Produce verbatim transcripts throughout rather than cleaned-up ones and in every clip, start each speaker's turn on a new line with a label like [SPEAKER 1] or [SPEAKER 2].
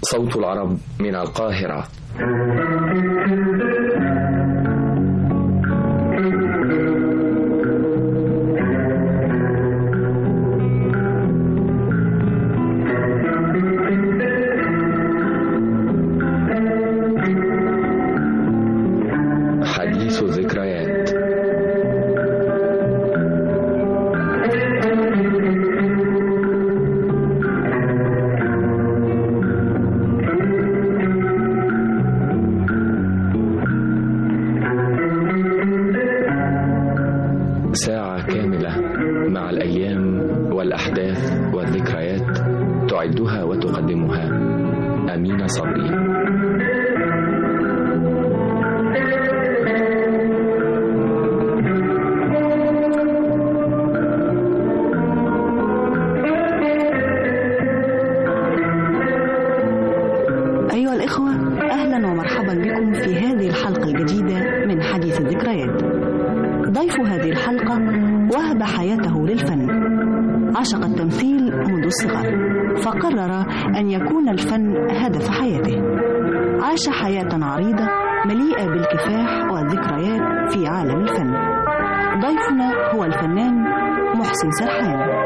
[SPEAKER 1] صوت العرب من القاهرة. حديث ذكريات. ساعة كاملة مع الأيام والأحداث والذكريات، تعدها وتقدمها أمينة صبري.
[SPEAKER 2] أيها الإخوة، أهلا ومرحبا بكم في هذه الحلقة الجديدة من حديث الذكريات. ضيف هذه الحلقة وهب حياته للفن، عشق التمثيل منذ الصغر، فقرر أن يكون الفن هدف حياته. عاش حياة عريضة مليئة بالكفاح والذكريات في عالم الفن. ضيفنا هو الفنان محسن سرحان.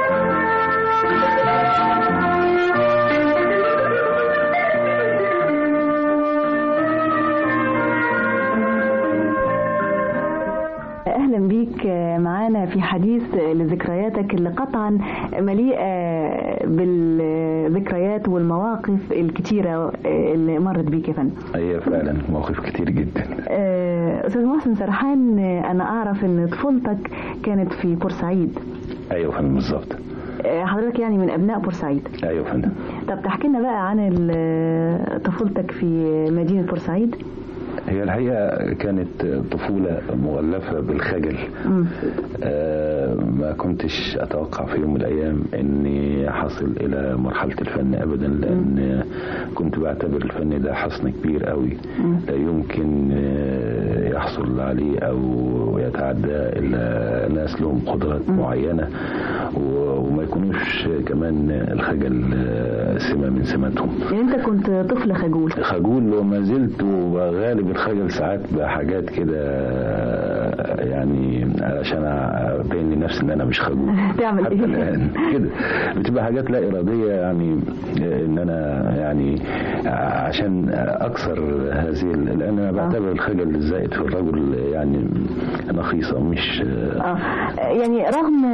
[SPEAKER 2] أهلا بيك معانا في حديث لذكرياتك اللي قطعا مليئة بالذكريات والمواقف الكتيرة اللي مرت بيك يا فندم.
[SPEAKER 3] أيوة فعلا مواقف كتير جدا.
[SPEAKER 2] أستاذ محسن سرحان، أنا أعرف أن طفولتك كانت في بورسعيد.
[SPEAKER 3] أيوة فندم بالظبط.
[SPEAKER 2] حضرتك يعني من أبناء بورسعيد.
[SPEAKER 3] أيوة فندم.
[SPEAKER 2] طب تحكي لنا بقى عن طفولتك في مدينة بورسعيد.
[SPEAKER 3] هي الحقيقة كانت طفولة مغلفة بالخجل. آه ما كنتش أتوقع في يوم من الأيام أني حصل إلى مرحلة الفن أبدا، لأن كنت بعتبر الفن ده حصن كبير قوي لا يمكن يحصل عليه أو يتعدى إلا ناس لهم قدرات معينة، وما يكونوش كمان الخجل سمة من سماتهم.
[SPEAKER 2] يعني أنت كنت طفل خجول؟
[SPEAKER 3] خجول وما زلت، وغالب الخجل ساعات بحاجات كده يعني علشان ابين لنفسي ان انا مش خجول.
[SPEAKER 2] تعمل
[SPEAKER 3] حتى
[SPEAKER 2] ايه
[SPEAKER 3] الان كده بتبقى حاجات لا اراديه، يعني ان انا يعني عشان اكسر هذه، لان انا بعتبر الخجل الزائد في الرجل يعني نقيصه مش
[SPEAKER 2] اه يعني رغم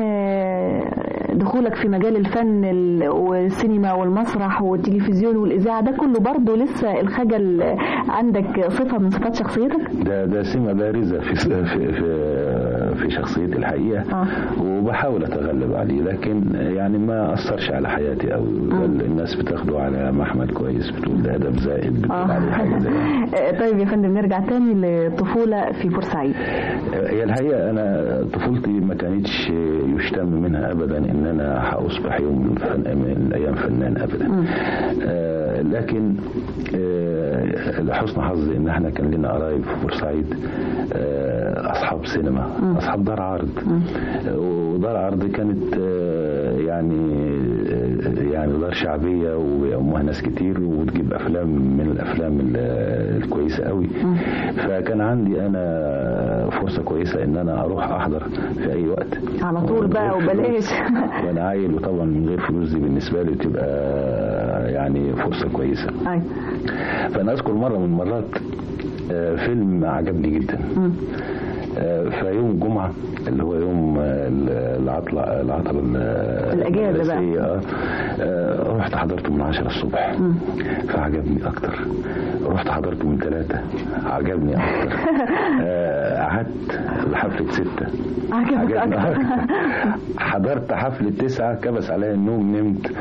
[SPEAKER 2] دخولك في مجال الفن والسينما والمسرح والتلفزيون والإذاعة ده كله، برضه لسه الخجل عندك صفة من صفات شخصيتك؟
[SPEAKER 3] ده ده سمة بارزة في في في, في شخصيتي الحقيقة. آه. وبحاول أتغلب عليه، لكن يعني ما أثرش على حياتي أو الناس بتاخده على محمل كويس، بتقول ده أدب زائد، بتقول آه. عليه حاجة زي.
[SPEAKER 2] طيب يا فندم، نرجع تاني للطفولة في بورسعيد.
[SPEAKER 3] هي الحقيقة أنا طفولتي ما كانتش يشتم منها أبدا إن أنا هأصبح يوم من الأيام فنان أبدا. آه لكن آه لحسن حظي إن احنا كان لنا قرايب في بورسعيد آه أصحاب سينما، م. أصحاب دار عرض. آه ودار عرض كانت آه يعني آه يعني دار شعبية ويأمها ناس كتير وتجيب أفلام من الأفلام الكويسة قوي. م. فكان عندي أنا فرصة كويسة إن أنا أروح أحضر في أي وقت
[SPEAKER 2] على طول بقى وبلاش.
[SPEAKER 3] وانا عايل، وطبعا من غير فلوس دي بالنسبه لي تبقى يعني فرصه كويسه. أي. فانا اذكر مره من المرات فيلم عجبني جدا. م. في يوم الجمعه اللي هو يوم العطله العطله
[SPEAKER 2] الاجازه بقى،
[SPEAKER 3] رحت حضرته من عشرة الصبح. م. فعجبني اكتر. رحت حضرته من ثلاثة، عجبني اكتر. قعدت لحفله ستة،
[SPEAKER 2] عجبني اكتر.
[SPEAKER 3] حضرت حفله تسعة، كبس عليا النوم، نمت.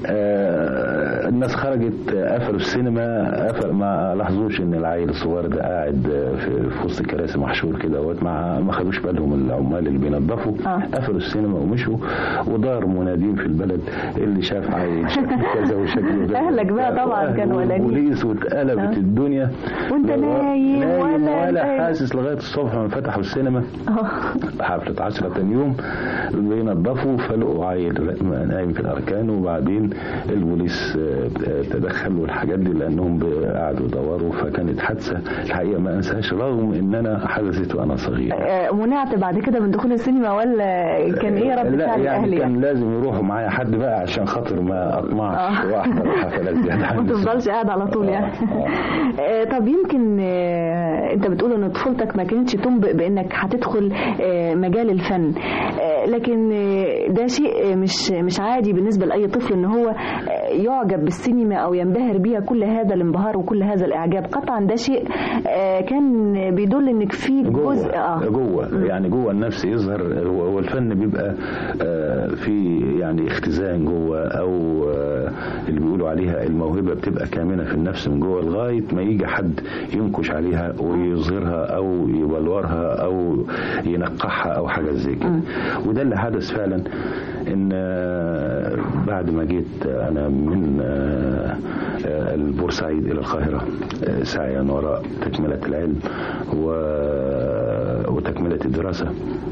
[SPEAKER 3] آه الناس خرجت، قفلوا السينما، قفل ما لاحظوش ان العيل الصغير ده قاعد في, في وسط الكراسي محشور كده، ما ما خدوش بالهم العمال اللي بينظفوا. آه. قفلوا السينما ومشوا، ودار منادين في البلد اللي شاف عيل شكله كذا وشكله ده.
[SPEAKER 2] اهلك بقى طبعا كانوا قلقانين،
[SPEAKER 3] بوليس، واتقلبت آه. الدنيا
[SPEAKER 2] وانت نايم
[SPEAKER 3] ولا ولا حاسس لغايه الصبح ما فتحوا السينما. آه. حفله عشرة تاني يوم بينظفوا، فلقوا عيل نايم في الاركان، وبعدين لكن البوليس تدخل والحاجات دي لانهم قعدوا يدوروا، فكانت حادثه الحقيقه ما انساهاش رغم ان انا حدثت وانا صغير.
[SPEAKER 2] منعت بعد كده من دخول السينما ولا كان ايه رد فعل الاهل؟
[SPEAKER 3] يعني كان لازم يروحوا معايا حد بقى عشان خاطر ما اطمعش واحضر حفلات زياده،
[SPEAKER 2] ما تفضلش قاعد على طول يعني. طب يمكن انت بتقول ان طفولتك ما كانتش تنبئ بانك هتدخل مجال الفن، لكن ده شيء مش مش عادي بالنسبه لاي طفل ان هو يعجب بالسينما او ينبهر بيها كل هذا الانبهار وكل هذا الاعجاب. قطعا ده شيء كان بيدل انك في جزء
[SPEAKER 3] اه جوه يعني جوه النفس يظهر. هو الفن بيبقى في يعني اختزان جوه، او اللي بيقولوا عليها الموهبه بتبقى كامنه في النفس من جوه لغايه ما يجي حد ينكش عليها ويظهرها او يبلورها او ينقحها او حاجه زي كده. وده اللي حدث فعلا، ان بعد ما جيت انا من البورسعيد الى القاهره سعيا وراء تكمله العلم وتكمله الدراسه،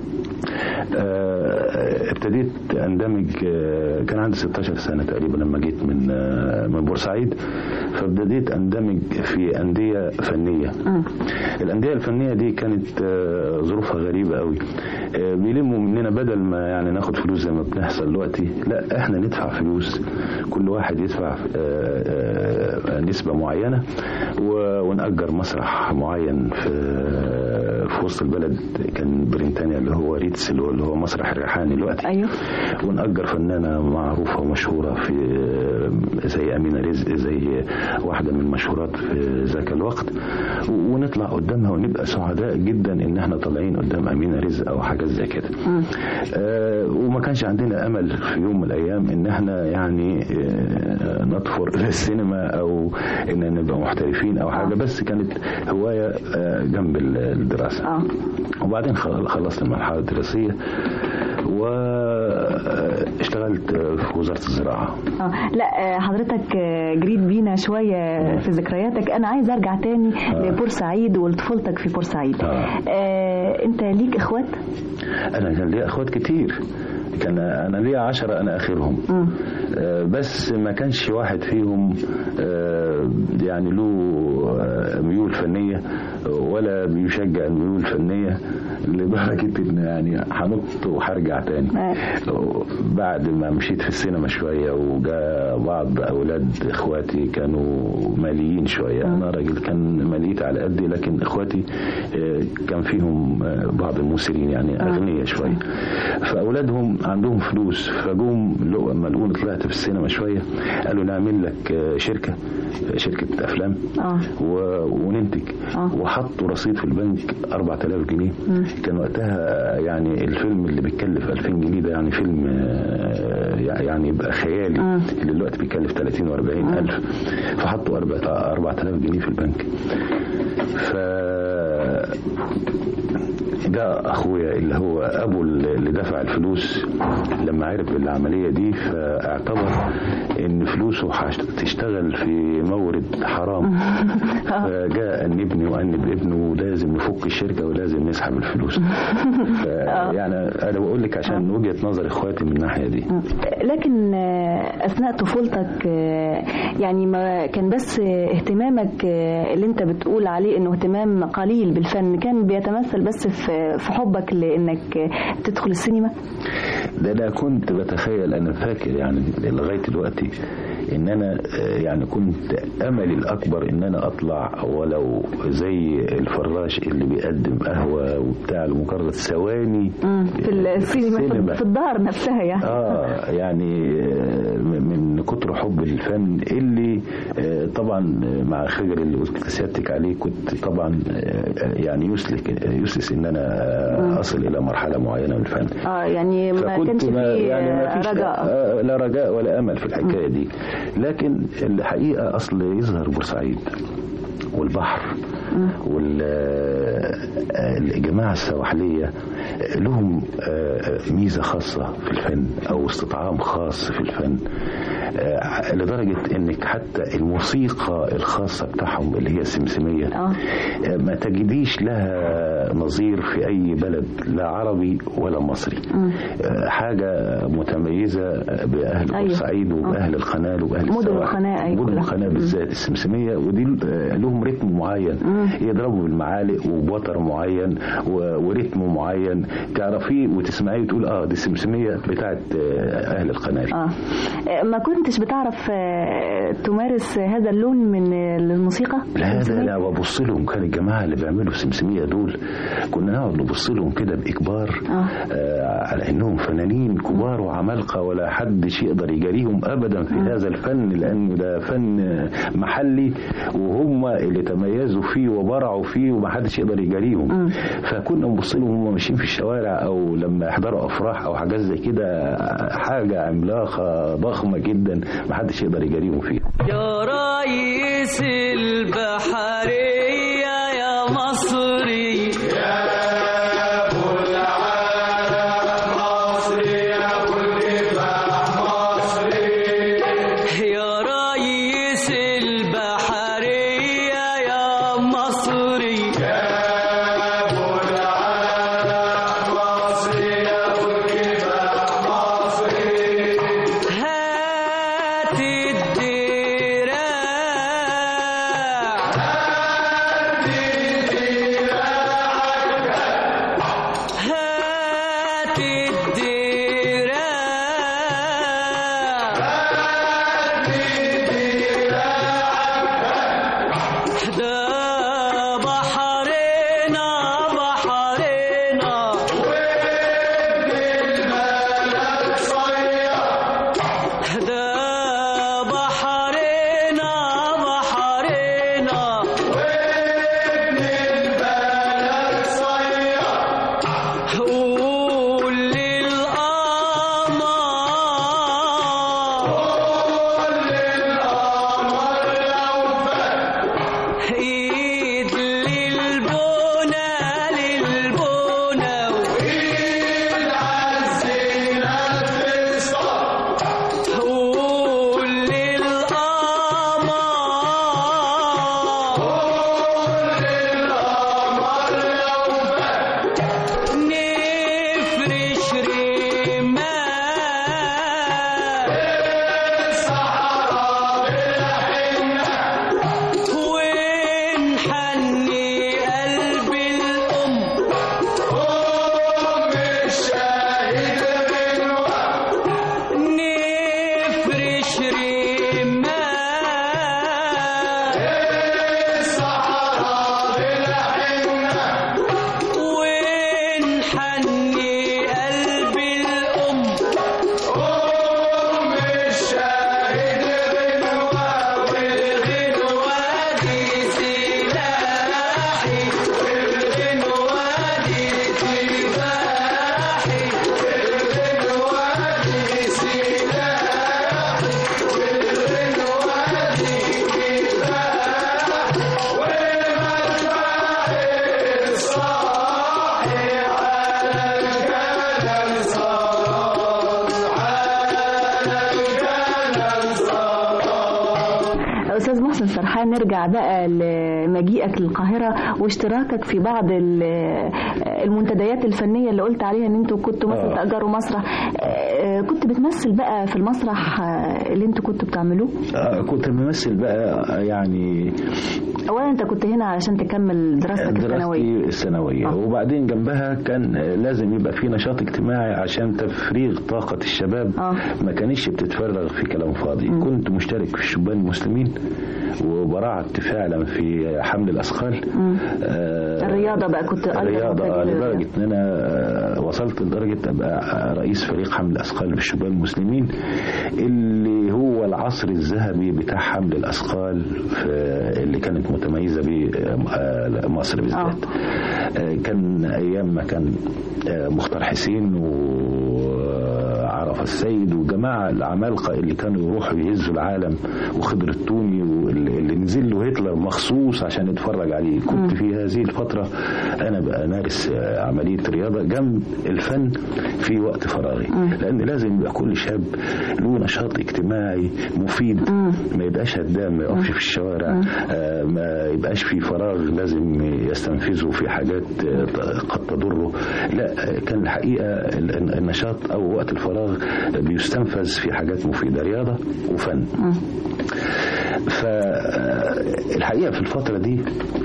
[SPEAKER 3] ابتديت اندمج. كان عندي ستاشر سنه تقريبا لما جيت من من بورسعيد، فابتديت اندمج في انديه فنيه. الانديه الفنيه دي كانت ظروفها غريبه قوي. بيلموا مننا بدل ما يعني ناخد فلوس زي ما بنحصل دلوقتي، لا احنا ندفع فلوس، كل واحد يدفع نسبه معينه ونأجر مسرح معين في في وسط البلد. كان بريطانيا اللي هو ريتس اللي هو مسرح الريحاني دلوقتي.
[SPEAKER 2] ايوه.
[SPEAKER 3] ونأجر فنانه معروفه ومشهوره في زي امينه رزق، زي واحده من المشهورات في ذاك الوقت، ونطلع قدامها ونبقى سعداء جدا ان احنا طالعين قدام امينه رزق او حاجه زي كده. آه وما كانش عندنا امل في يوم من الايام ان احنا يعني آه نطفر الى السينما او ان نبقى محترفين او حاجه، بس كانت هوايه آه جنب الدراسه. آه. وبعدين خلصت المرحله الدراسيه واشتغلت في وزارة الزراعة.
[SPEAKER 2] اه لا حضرتك جريت بينا شوية في ذكرياتك. أنا عايز أرجع تاني آه. لبورسعيد ولطفولتك في بورسعيد. آه. آه أنت ليك إخوات؟
[SPEAKER 3] أنا كان لي إخوات كتير، كان أنا لي عشرة أنا آخرهم. آه بس ما كانش واحد فيهم آه يعني له ميول فنية ولا بيشجع الميول الفنية، لدرجة ان يعني هنط وهرجع تاني. بعد ما مشيت في السينما شوية وجاء بعض اولاد اخواتي كانوا ماليين شوية، انا راجل كان ماليت على قدي، لكن اخواتي كان فيهم بعض الممثلين يعني اغنياء شوية، فاولادهم عندهم فلوس، فجوم لما لقوني طلعت في السينما شوية قالوا نعمل لك شركة شركة افلام وننتج. وحطوا رصيد في البنك أربعة آلاف جنيه. كان وقتها يعني الفيلم اللي بيتكلف ألفين جنيه ده يعني فيلم يعني يبقى خيالي، م. اللي دلوقتي بيكلف ثلاثين وأربعين ألف. فحطوا أربعة آلاف جنيه في البنك. ف ده اخويا اللي هو ابو اللي دفع الفلوس لما عرف بالعمليه دي، فاعتبر ان فلوسه هتشتغل في مورد حرام، فجاء انبني وانب ابنه ولازم نفك الشركه ولازم نسحب الفلوس. يعني انا بقول لك عشان وجهه نظر اخواتي من الناحيه دي.
[SPEAKER 2] لكن اثناء طفولتك يعني ما كان بس اهتمامك اللي انت بتقول عليه انه اهتمام قليل بالفن، كان بيتمثل بس في في حبك لانك تدخل السينما؟
[SPEAKER 3] ده انا كنت بتخيل، انا فاكر يعني لغايه دلوقتي ان انا يعني كنت املي الاكبر ان انا اطلع ولو زي الفراش اللي بيقدم قهوه وبتاع لمجرد ثواني
[SPEAKER 2] في السينما, السينما في الدار نفسها يعني.
[SPEAKER 3] اه يعني من كتر حب الفن اللي طبعا مع خجل اللي قلت سيادتك عليه، كنت طبعا يعني يسلك يسلس ان انا اصل الى مرحله معينه من الفن.
[SPEAKER 2] اه يعني ما كانش في يعني ما رجاء،
[SPEAKER 3] لا رجاء ولا امل في الحكايه دي. لكن الحقيقه اصل يظهر بورسعيد والبحر والجماعه السواحليه لهم ميزه خاصه في الفن او استطعام خاص في الفن، لدرجه انك حتى الموسيقى الخاصه بتاعهم اللي هي السمسميه ما تجديش لها نظير في أي بلد، لا عربي ولا مصري. م. حاجة متميزة بأهل بورسعيد أيوه. وبأهل القناة وبأهل
[SPEAKER 2] مدن القناة. أيوه.
[SPEAKER 3] مدن القناة بالذات السمسمية، ودي لهم رتم معين م. يضربوا بالمعالق وبوتر معين ورتم معين تعرفيه وتسمعيه وتقول اه دي السمسمية بتاعت أهل القناة.
[SPEAKER 2] آه. ما كنتش بتعرف تمارس هذا اللون من الموسيقى؟
[SPEAKER 3] لا لا لا، وابص لهم كان الجماعة اللي بيعملوا السمسمية دول كنا نقعد نبص لهم كده بإكبار آه. آه على انهم فنانين كبار وعمالقة ولا حدش يقدر يجاريهم ابدا في آه. هذا الفن، لانه ده فن محلي وهم اللي تميزوا فيه وبرعوا فيه ومحدش يقدر يجاريهم. آه. فكنا نبص لهم وهم ماشيين في الشوارع او لما يحضروا افراح او حاجات زي كده، حاجة عملاقة ضخمة جدا محدش يقدر يجاريهم فيها.
[SPEAKER 4] يا رئيس البحرية يا مصري يا أبو العالم مصري يا كل فرح مصري، يا رئيس البحرية يا مصري يا أبو العالم مصري يا كل فرح مصري، هات
[SPEAKER 2] أستاذ محسن سرحان، نرجع بقى لمجيئك للقاهرة واشتراكك في بعض المنتديات الفنية اللي قلت عليها ان انتوا كنتوا مثلا تأجروا مسرح. كنت بتمثل بقى في المسرح اللي انتوا كنتوا بتعملوه؟
[SPEAKER 3] كنت بمثل بقى يعني.
[SPEAKER 2] اولا انت كنت هنا علشان تكمل دراستك الثانويه
[SPEAKER 3] الثانويه آه. وبعدين جنبها كان لازم يبقى في نشاط اجتماعي عشان تفريغ طاقه الشباب. آه. ما كانش بتتفرغ في كلام فاضي. م. كنت مشترك في الشبان المسلمين وبرعت فعلا في حمل الاثقال.
[SPEAKER 2] آه الرياضه بقى كنت
[SPEAKER 3] الرياضه لدرجه ان انا وصلت لدرجه ابقى رئيس فريق حمل الاثقال في الشبان المسلمين، اللي هو العصر الذهبي بتاع حمل الاثقال اللي كانت متميزه بمصر بالذات. آه. كان ايام ما كان مختار حسين وعرف السيد وجماعه العمالقه اللي كانوا يروحوا يهزوا العالم، وخضر التوني واللي نزل له هتلر مخصوص عشان يتفرج عليه. كنت في هذه الفترة أنا بمارس عملية رياضة جنب الفن في وقت فراغي، لأن لازم يبقى كل شاب له نشاط اجتماعي مفيد، ما يبقاش هدام، ما يقفش في الشوارع، ما يبقاش في فراغ لازم يستنفذه في حاجات قد تضره. لا، كان الحقيقة النشاط أو وقت الفراغ بيستنفذ في حاجات مفيدة، رياضة وفن. فالحقيقة في الفترة دي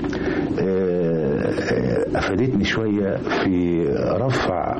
[SPEAKER 3] أفادتني شوية في رفع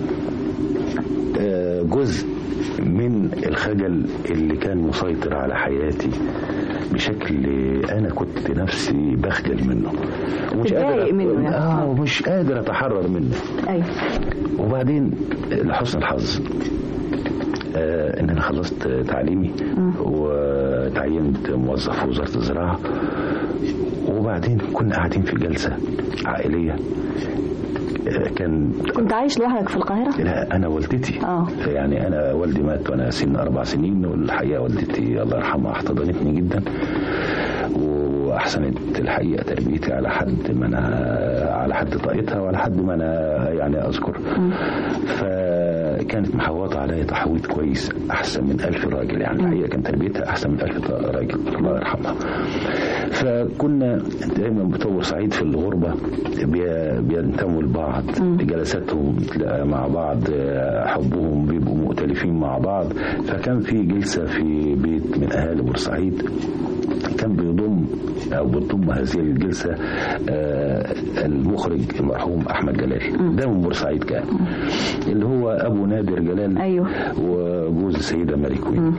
[SPEAKER 3] جزء من الخجل اللي كان مسيطر على حياتي بشكل أنا كنت نفسي بخجل منه ومش قادر
[SPEAKER 2] منه يعني.
[SPEAKER 3] آه ومش قادر أتحرر منه.
[SPEAKER 2] أي.
[SPEAKER 3] وبعدين لحسن الحظ آه إن أنا خلصت تعليمي وتعينت موظف في وزارة الزراعة، وبعدين كنا قاعدين في جلسة عائلية. كان
[SPEAKER 2] كنت عايش لوحدك في القاهرة؟
[SPEAKER 3] لا، أنا والدتي.
[SPEAKER 2] آه.
[SPEAKER 3] يعني أنا والدي مات وأنا سن أربع سنين، والحقيقة والدتي الله يرحمها احتضنتني جدا وأحسنت الحقيقة تربيتي على حد ما أنا على حد طاقتها وعلى حد ما أنا يعني أذكر. م. فكانت محوطة عليا تحويط كويس أحسن من ألف راجل، يعني الحقيقة كانت تربيتها أحسن من ألف راجل الله يرحمها. فكنا دائما بطور سعيد في الغربة بينتموا لبعض، جلساتهم مع بعض، حبهم بيبقوا مؤتلفين مع بعض. فكان في جلسة في بيت من أهالي بورسعيد كان بيضم أو بتضم هذه الجلسة المخرج المرحوم أحمد جلال، ده من بورسعيد كان، اللي هو أبو نادر جلال.
[SPEAKER 2] أيوه.
[SPEAKER 3] وجوز السيدة ماري كوين.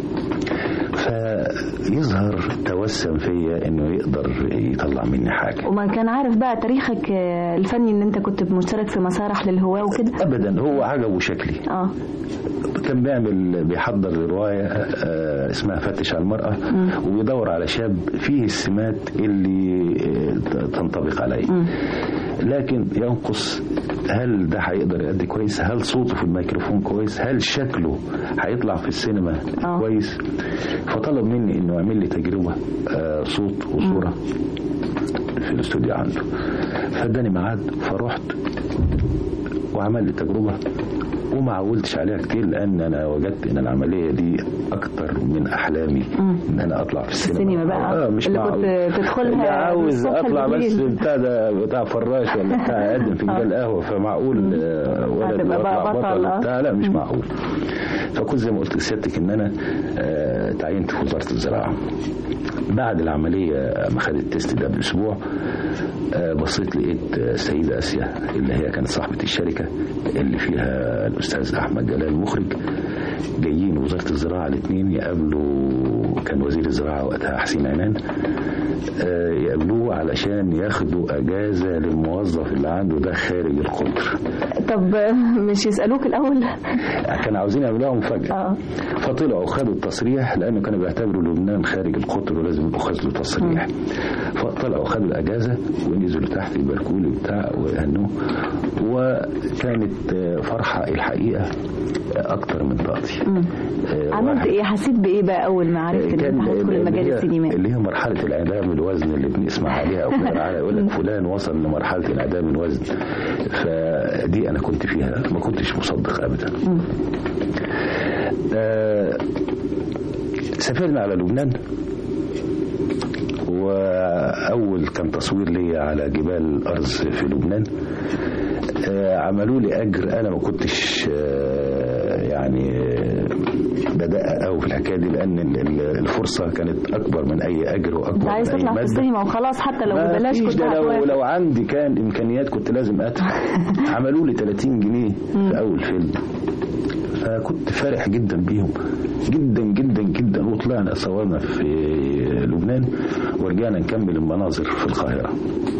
[SPEAKER 3] فيظهر توسم فيا انه يقدر يطلع مني حاجه.
[SPEAKER 2] وما كان عارف بقى تاريخك الفني ان انت كنت مشترك في مسارح للهواة وكده؟
[SPEAKER 3] ابدا، هو عجبه شكلي. اه كان بيعمل بيحضر روايه اسمها فتش على المراه، م. وبيدور على شاب فيه السمات اللي تنطبق عليه، لكن ينقص هل ده هيقدر يأدي كويس، هل صوته في الميكروفون كويس، هل شكله هيطلع في السينما أوه. كويس. فطلب مني انه يعمل لي تجربة صوت وصورة في الاستوديو عنده. فاداني ميعاد فرحت وعمل لي تجربة وما عولتش عليها كتير، لان انا وجدت ان العمليه دي اكتر من احلامي. مم. ان انا اطلع في السينما,
[SPEAKER 2] السينما بقى
[SPEAKER 3] اه مش
[SPEAKER 2] اللي كنت تدخلها
[SPEAKER 3] عاوز اطلع بس بتاع ده بتاع فراش ولا بتاع اقدم فنجان قهوه، فمعقول ولد
[SPEAKER 2] بقى بطل
[SPEAKER 3] بتاع لا مش معقول. فكنت زي ما قلت لسيادتك ان انا آه تعينت في وزاره الزراعه. بعد العمليه ما خدت التست ده باسبوع آه بصيت لقيت السيده اسيا اللي هي كانت صاحبه الشركه اللي فيها الاستاذ احمد جلال المخرج، جايين وزاره الزراعه الاثنين يقابلوا، كان وزير الزراعه وقتها حسين عنان، آه يقابلوه علشان ياخدوا اجازه للموظف اللي عنده ده خارج القطر.
[SPEAKER 2] طب مش يسالوك الاول؟
[SPEAKER 3] كانوا عاوزين يعملوها مفاجاه. آه. فطلعوا خدوا التصريح لانه كانوا بيعتبروا لبنان خارج القطر ولازم ياخذ له تصريح. فطلعوا خدوا الاجازه ونزلوا تحت البركولي بتاع وهنوه، وكانت فرحه الحقيقه اكتر من طاقتي.
[SPEAKER 2] آه عملت ايه؟ حسيت بايه بقى اول ما عرفت ان انت هتدخل المجال السينمائي؟
[SPEAKER 3] اللي هي مرحله الانعدام الوزن اللي بنسمع عليها او يقول لك فلان وصل لمرحله انعدام الوزن. فدي انا كنت فيها ما كنتش مصدق ابدا. آه سافرنا على لبنان، واول كان تصوير لي على جبال الارز في لبنان. آه عملوا لي اجر انا ما كنتش آه يعني بدأ قوي في الحكايه دي، لان الفرصه كانت اكبر من اي اجر واكبر من اي
[SPEAKER 2] عايز تطلع في السينما وخلاص، حتى لو ببلاش كنت
[SPEAKER 3] لو, لو عندي كان امكانيات كنت لازم ادفع. عملوا لي ثلاثين جنيه في اول فيلم، فكنت فرح جدا بيهم جدا جدا جدا. وطلعنا صورنا في لبنان ورجعنا نكمل المناظر في القاهره.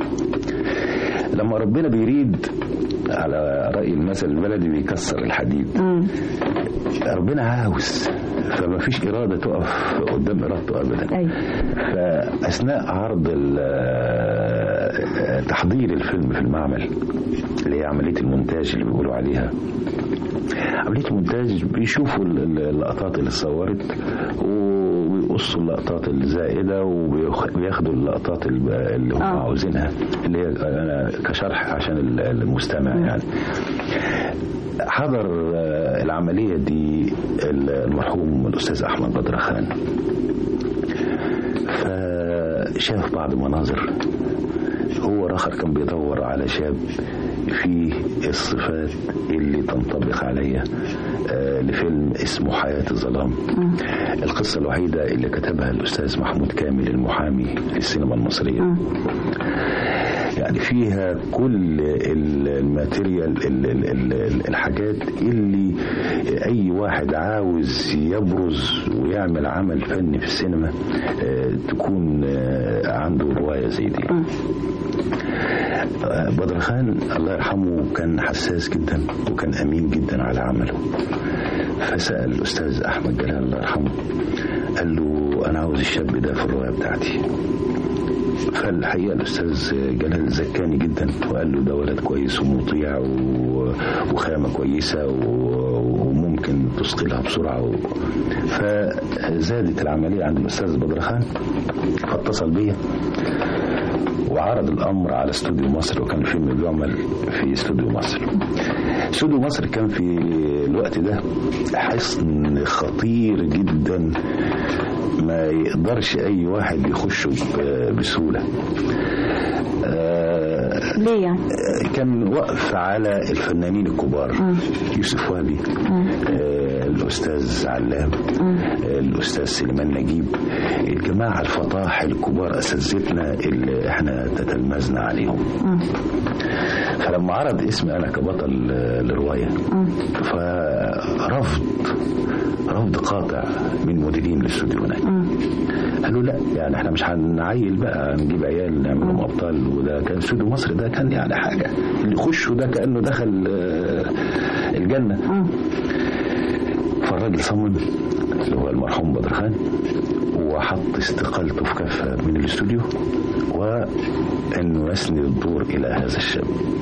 [SPEAKER 3] لما ربنا بيريد على رأي المثل البلدي بيكسر الحديد. مم. ربنا عاوز، فما فيش إرادة تقف قدام إرادته أبدا. أي. فأثناء عرض تحضير الفيلم في المعمل اللي هي عملية المونتاج اللي بيقولوا عليها، عملية المونتاج بيشوفوا اللقطات اللي اتصورت بيقصوا اللقطات الزائده وبياخدوا اللقطات اللي هم
[SPEAKER 2] آه.
[SPEAKER 3] عاوزينها، اللي هي انا كشرح عشان المستمع. يعني حضر العمليه دي المرحوم الاستاذ احمد بدرخان، فشاف بعض مناظر. هو راخر كان بيدور على شاب فيه الصفات اللي تنطبق عليها لفيلم اسمه حياة الظلام. القصة الوحيدة اللي كتبها الأستاذ محمود كامل المحامي في السينما المصرية. يعني فيها كل الماتيريال، الحاجات اللي أي واحد عاوز يبرز ويعمل عمل فني في السينما تكون عنده رواية زي دي. بدرخان الله يرحمه كان حساس جدا وكان أمين جدا على عمله. فسأل الأستاذ أحمد جلال الله يرحمه، قال له أنا عاوز الشاب ده في الرواية بتاعتي. فالحقيقة الأستاذ جلال زكاني جدا وقال له ده ولد كويس ومطيع وخامة كويسة وممكن تثقلها بسرعة. فزادت العملية عند الأستاذ بدرخان، فاتصل بيا وعرض الأمر على استوديو مصر، وكان الفيلم بيعمل في استوديو مصر. استوديو مصر كان في الوقت ده حصن خطير جدا ما يقدرش أي واحد يخشه بسهولة.
[SPEAKER 2] آه ليه يعني؟
[SPEAKER 3] كان وقف على الفنانين الكبار، م. يوسف وهبي، آه الأستاذ علام، آه الأستاذ سليمان نجيب، الجماعة الفطاح الكبار أساتذتنا اللي احنا تتلمذنا عليهم. م. فلما عرض اسمي أنا كبطل الرواية فرفض رفض قاطع من مديرين الاستوديو هناك. قالوا لا، يعني احنا مش هنعيل بقى نجيب عيال نعملهم ابطال. وده كان استوديو مصر ده كان يعني حاجه اللي يخشه ده كانه دخل الجنه. فالراجل صمم اللي هو المرحوم بدرخان وحط استقالته في كفه من الاستوديو وانه يسند الدور الى هذا الشاب،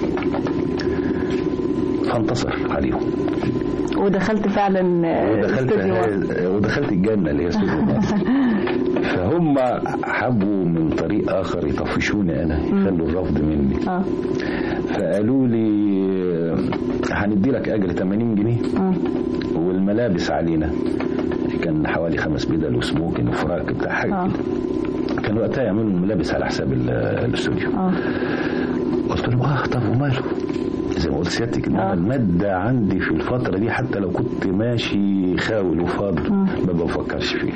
[SPEAKER 3] فانتصر عليهم.
[SPEAKER 2] ودخلت فعلا
[SPEAKER 3] ودخلت ودخلت الجنة اللي هي استوديو مصر. فهم حبوا من طريق آخر يطفشوني أنا، يخلوا الرفض مني. فقالوا لي هندي لك أجر ثمانين جنيه والملابس علينا. كان حوالي خمس بدل وسموكن وفراك بتاع حاجة كده. كان وقتها يعملوا الملابس على حساب الاستوديو. قلت لهم اه طب وماله، زي ما قلت سيادتك ان المادة عندي في الفترة دي حتى لو كنت ماشي خاول وفاضل ما بفكرش فيه.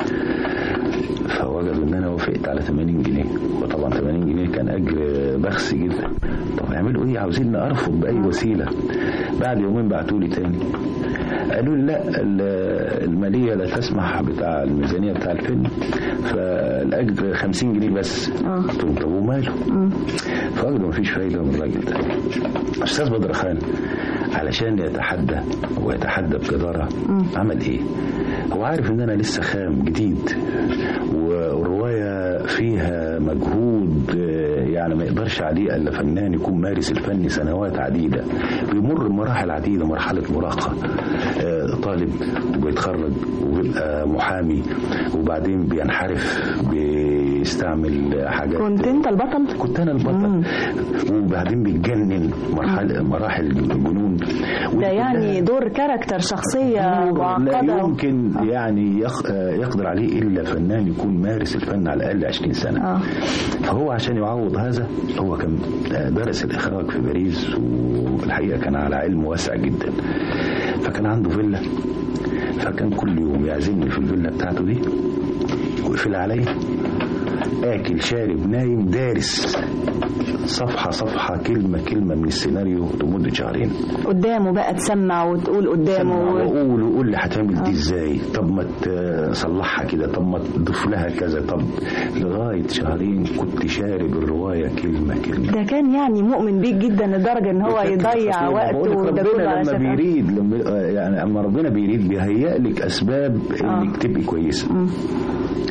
[SPEAKER 3] فوجدوا ان انا وافقت على ثمانين جنيه، وطبعا ثمانين جنيه كان اجر بخس جدا. طب يعملوا ايه؟ عاوزين ارفض باي وسيلة. بعد يومين بعتوا لي تاني قالوا لي لا المالية لا تسمح بتاع الميزانية بتاع الفيلم، فالاجر خمسين جنيه بس. قلت لهم طب وماله؟ فوجدوا مفيش فايدة من الراجل ده. أستاذ بدرخان علشان يتحدى ويتحدى بجدارة عمل ايه؟ هو عارف ان انا لسه خام جديد والرواية فيها مجهود يعني ما يقدرش عليه الا فنان يكون مارس الفن سنوات عديدة، بيمر مراحل عديدة، مرحلة مراهقة، طالب وبيتخرج وبيبقى محامي وبعدين بينحرف بيستعمل حاجات.
[SPEAKER 2] كنت انت البطل؟
[SPEAKER 3] كنت انا البطل. مم. وبعدين بيتجنن مرحلة مراحل الجنون.
[SPEAKER 2] ده يعني دور كاركتر شخصية معقدة
[SPEAKER 3] لا يمكن يعني يقدر عليه إلا فنان يكون مارس الفن على الأقل عشرين سنة. آه. فهو عشان يعوض هذا هو كان درس الإخراج في باريس، والحقيقة كان على علم واسع جدا. فكان عنده فيلا، فكان كل يوم يعزمني في الفيلا بتاعته دي ويقفل عليا، آكل شارب نايم دارس صفحة صفحة كلمة كلمة من السيناريو لمدة شهرين.
[SPEAKER 2] قدامه بقى تسمع وتقول قدامه
[SPEAKER 3] وقول وقول لي هتعمل دي ازاي، طب ما تصلحها كده، طب ما تضيف لها كذا، طب لغاية شهرين كنت شارب الرواية كلمة كلمة.
[SPEAKER 2] ده كان يعني مؤمن بيك جدا لدرجة ان هو يضيع وقته وده كله
[SPEAKER 3] علشان لما بيريد لما يعني اما ربنا بيريد بيهيئ لك اسباب انك تبقي كويسة. م.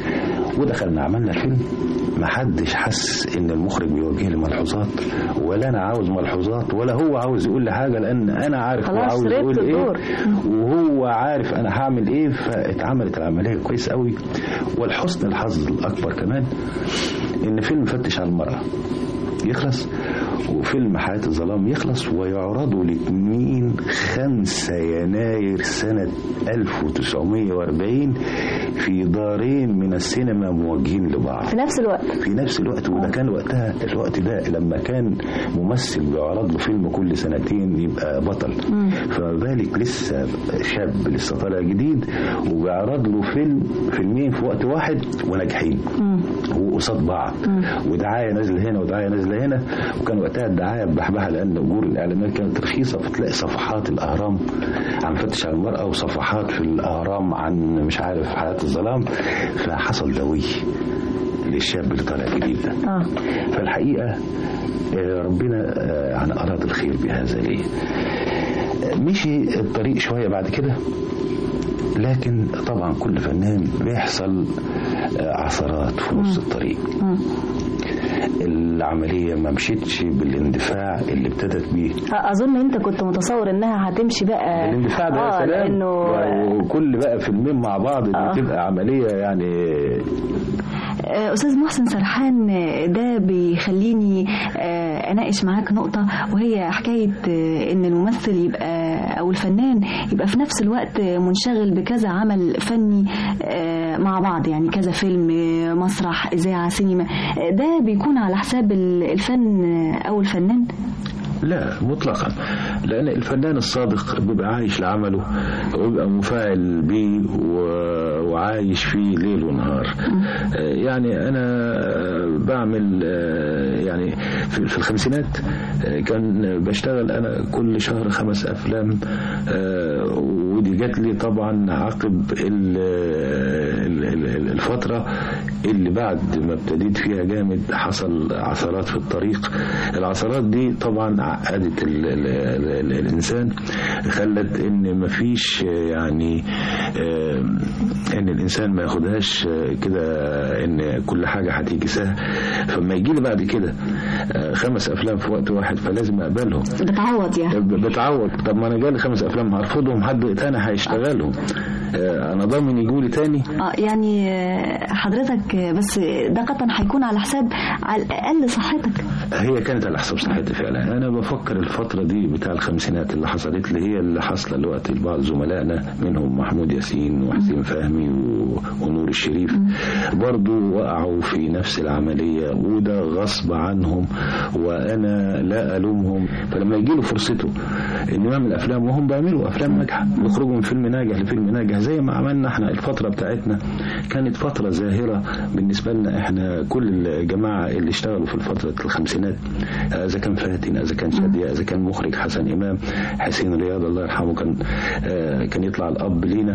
[SPEAKER 3] ودخلنا عملنا الفيلم، ما حدش حس ان المخرج بيوجه لي ملحوظات، ولا انا عاوز ملحوظات، ولا هو عاوز يقول لي حاجه، لان انا عارف هو عاوز يقول ايه وهو عارف انا هعمل ايه. فاتعملت العمليه كويس قوي. والحسن الحظ الاكبر كمان ان فيلم فتش على المرأة يخلص، وفيلم حياة الظلام يخلص، ويعرضوا الاثنين خمسة يناير سنة ألف وتسعمية وأربعين في دارين من السينما موجهين لبعض
[SPEAKER 2] في نفس الوقت
[SPEAKER 3] في نفس الوقت وده كان وقتها، الوقت ده لما كان ممثل بيعرض له فيلم كل سنتين يبقى بطل، فما بالك لسه شاب لسه طالع جديد وبيعرض له فيلم فيلمين في وقت واحد وناجحين وقصاد بعض، ودعاية نازلة هنا ودعاية نازلة هنا. وكان وقتها الدعاية بحبها لأن أجور الإعلانات كانت رخيصة، فتلاقي صفحات الأهرام عن فتش على المرأة وصفحات في الأهرام عن مش عارف حياة الظلام، فحصل دوي للشاب اللي طالع جديد ده. آه. فالحقيقة ربنا يعني أراد الخير بهذا ليه. مشي الطريق شوية بعد كده، لكن طبعا كل فنان بيحصل عثرات في نص الطريق. م. العملية ما مشيتش بالاندفاع اللي ابتدت بيه.
[SPEAKER 2] أظن أنت كنت متصور إنها هتمشي بقى
[SPEAKER 3] الاندفاع ده آه سلام، لأنه وكل بقى فيلمين مع بعض آه. بتبقى عملية يعني.
[SPEAKER 2] أستاذ محسن سرحان، ده بيخليني أناقش معاك نقطة، وهي حكاية إن الممثل يبقى أو الفنان يبقى في نفس الوقت منشغل بكذا عمل فني مع بعض، يعني كذا فيلم، مسرح، إذاعة، سينما. ده بيكون على حساب الفن أو الفنان؟
[SPEAKER 3] لا مطلقا، لأن الفنان الصادق بيبقى عايش لعمله وبيبقى مفاعل بيه وعايش فيه ليل ونهار. يعني أنا بعمل يعني في الخمسينات كان بشتغل أنا كل شهر خمس أفلام، ودي جات لي طبعا عقب الفترة اللي بعد ما ابتديت فيها جامد حصل عثرات في الطريق. العثرات دي طبعا عقدت ال ال ال الإنسان، خلت إن مفيش يعني إن الإنسان ما ياخدهاش كده إن كل حاجة هتيجي سهل. فما يجي لي بعد كده خمس أفلام في وقت واحد فلازم أقبلهم.
[SPEAKER 2] بتعوض يعني
[SPEAKER 3] بتعوض. طب ما أنا جالي خمس أفلام هرفضهم، حد تاني هيشتغلهم، أنا ضامن يجولي تاني.
[SPEAKER 2] آه يعني حضرتك بس ده قطعا هيكون على حساب على الأقل صحتك.
[SPEAKER 3] هي كانت على حساب صحتي فعلا. أنا بفكر الفترة دي بتاع الخمسينات اللي حصلت لي هي اللي حصل الوقت لبعض زملائنا منهم محمود ياسين وحسين فهمي ونور الشريف برضو وقعوا في نفس العملية، وده غصب عنهم وأنا لا ألومهم. فلما يجيله فرصته إن يعمل أفلام وهم بيعملوا أفلام ناجحة، يخرجوا من فيلم ناجح لفيلم ناجح زي ما عملنا احنا. الفترة بتاعتنا كانت فترة زاهرة بالنسبة لنا احنا، كل الجماعة اللي اشتغلوا في الفترة الخمسينات، اذا كان فاتن، اذا كان شادية، اذا كان مخرج حسن امام، حسين رياض الله يرحمه كان اه كان يطلع الاب لينا،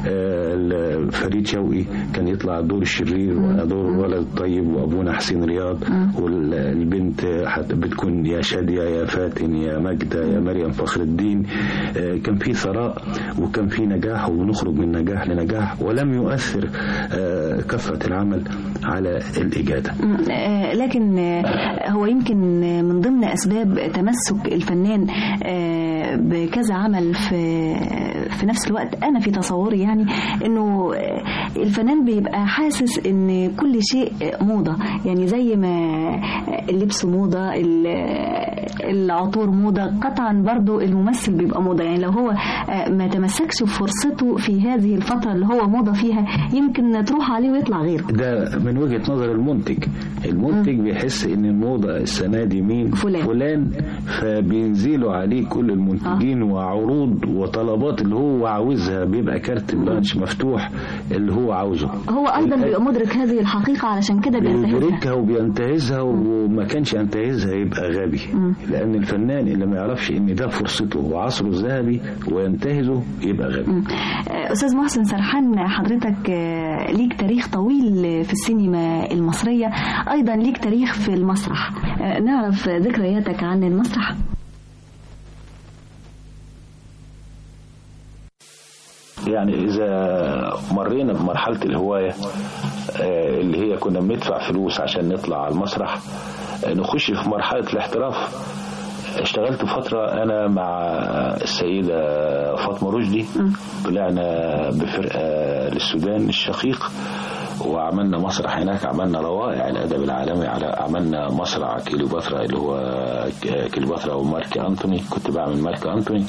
[SPEAKER 3] اه فريد شوقي كان يطلع دور الشرير وانا دور ولد طيب، وابونا حسين رياض، والبنت بتكون يا شادية يا فاتن يا ماجدة يا مريم فخر الدين. اه كان في ثراء وكان في نجاح، ونخرج من نجاح لنجاح، ولم يؤثر اه كثرة العمل على الإجادة.
[SPEAKER 2] لكن هو يمكن من ضمن أسباب تمسك الفنان بكذا عمل في في نفس الوقت، أنا في تصوري يعني إنه الفنان بيبقى حاسس إن كل شيء موضة، يعني زي ما اللبس موضة، العطور موضة، قطعا برضو الممثل بيبقى موضة. يعني لو هو ما تمسكش بفرصته في هذه الفترة اللي هو موضة فيها يمكن تروح عليه ويطلع غيره.
[SPEAKER 3] ده من وجهة نظر المنتج. المنتج م. بيحس ان الموضة السنة دي مين
[SPEAKER 2] فلان,
[SPEAKER 3] فلان فبينزلوا عليه كل المنتجين آه. وعروض وطلبات اللي هو عاوزها، بيبقى كارت بلانش مفتوح اللي هو عاوزه.
[SPEAKER 2] هو ايضا بيبقى مدرك هذه الحقيقة، علشان كده بينتهزها
[SPEAKER 3] بيدركها وبينتهزها، وما كانش ينتهزها يبقى غبي. م. لان الفنان اللي ما يعرفش ان ده فرصته وعصره الذهبي وينتهزه يبقى غبي. م.
[SPEAKER 2] استاذ محسن سرحان، حضرتك ليك تاريخ طويل في السينما المصرية، ايضا ليك تاريخ في المسرح، نعرف ذكرياتك عن المسرح.
[SPEAKER 3] يعني إذا مرينا بمرحلة الهواية اللي هي كنا بندفع فلوس عشان نطلع على المسرح نخش في مرحلة الاحتراف. اشتغلت فترة أنا مع السيدة فاطمة رشدي، طلعنا بفرقة للسودان الشقيق وعملنا مسرح هناك، عملنا روائع الأدب العالمي، عملنا مسرح كليوباترا اللي هو كليوباترا ومارك أنتوني، كنت بعمل مارك أنتوني،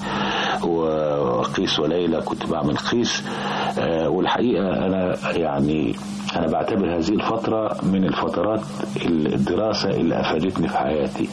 [SPEAKER 3] وقيس وليلى كنت بعمل قيس. والحقيقة أنا يعني أنا بعتبر هذه الفترة من الفترات الدراسة اللي أفادتني في حياتي،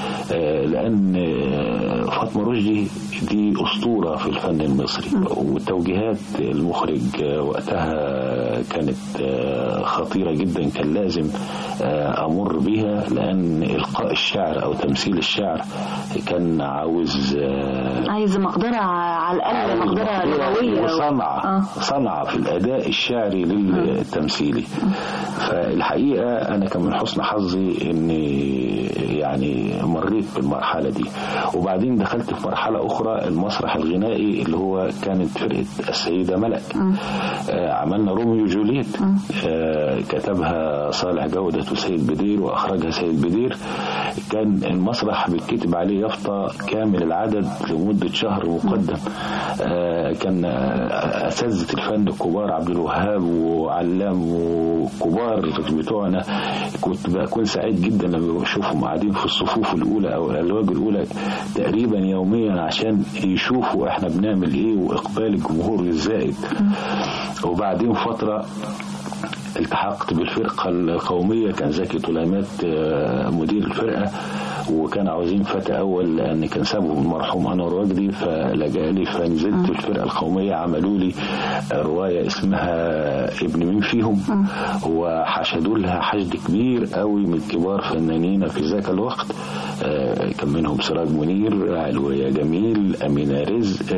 [SPEAKER 3] لأن فاطمة رشدي دي أسطورة في الفن المصري، وتوجيهات المخرج وقتها كانت خطيرة جدا، كان لازم أمر بيها، لأن إلقاء الشعر أو تمثيل الشعر كان عاوز
[SPEAKER 2] عايز مقدرة على الأقل، مقدرة لغوية
[SPEAKER 3] وصنعة آه. صنعة في الأداء الشعري للتمثيلي. فالحقيقة أنا كان من حسن حظي إني يعني مريت بالمرحلة دي، وبعدين دخلت في مرحلة أخرى المسرح الغنائي اللي هو كانت فرقة السيدة ملك. آه عملنا روميو وجولييت، آه كتبها صالح جودة وسيد بدير وأخرجها سيد بدير. كان المسرح بيتكتب عليه يافطة كامل العدد لمدة شهر مقدم. آه كان أساتذة الفن الكبار عبد الوهاب وعلام وكبار بتوعنا، كنت بكون سعيد جدا لما بشوفهم قاعدين في الصفوف الأولى أو الألواج الأولى تقريبا يوميا عشان يشوفوا احنا بنعمل ايه وإقبال الجمهور الزائد. وبعدين فترة التحقت بالفرقة القومية، كان زكي طليمات مدير الفرقة، وكان عاوزين فتى أول لأن كان سابه المرحوم أنور وجدي، فلجأ لي فنزلت الفرقة القومية. عملوا لي رواية اسمها ابن مين فيهم، وحشدوا لها حشد كبير قوي من كبار فنانين في ذاك الوقت، كان منهم سراج منير، علوية جميل، أمينة رزق،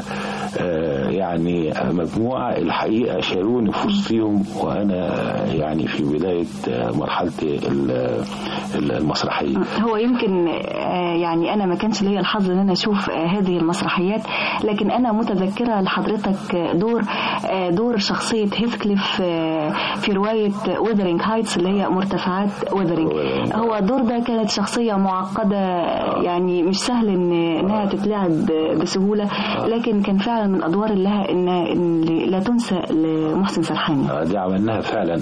[SPEAKER 3] يعني مجموعة الحقيقة شالوني في وسطهم وأنا يعني في بداية مرحلتي المسرحية.
[SPEAKER 2] هو يمكن يعني أنا ما كانش ليا الحظ أن أنا أشوف هذه المسرحيات، لكن أنا متذكرة لحضرتك دور دور شخصية هيثكليف في رواية ويذرينج هايتس اللي هي مرتفعات ويذرينج. هو الدور ده كانت شخصية معقدة، يعني مش سهل إن إنها تتلعب بسهولة، لكن كان فعلا من الأدوار اللي لها إن لا تنسى لمحسن سرحاني.
[SPEAKER 3] دي عملناها فعلا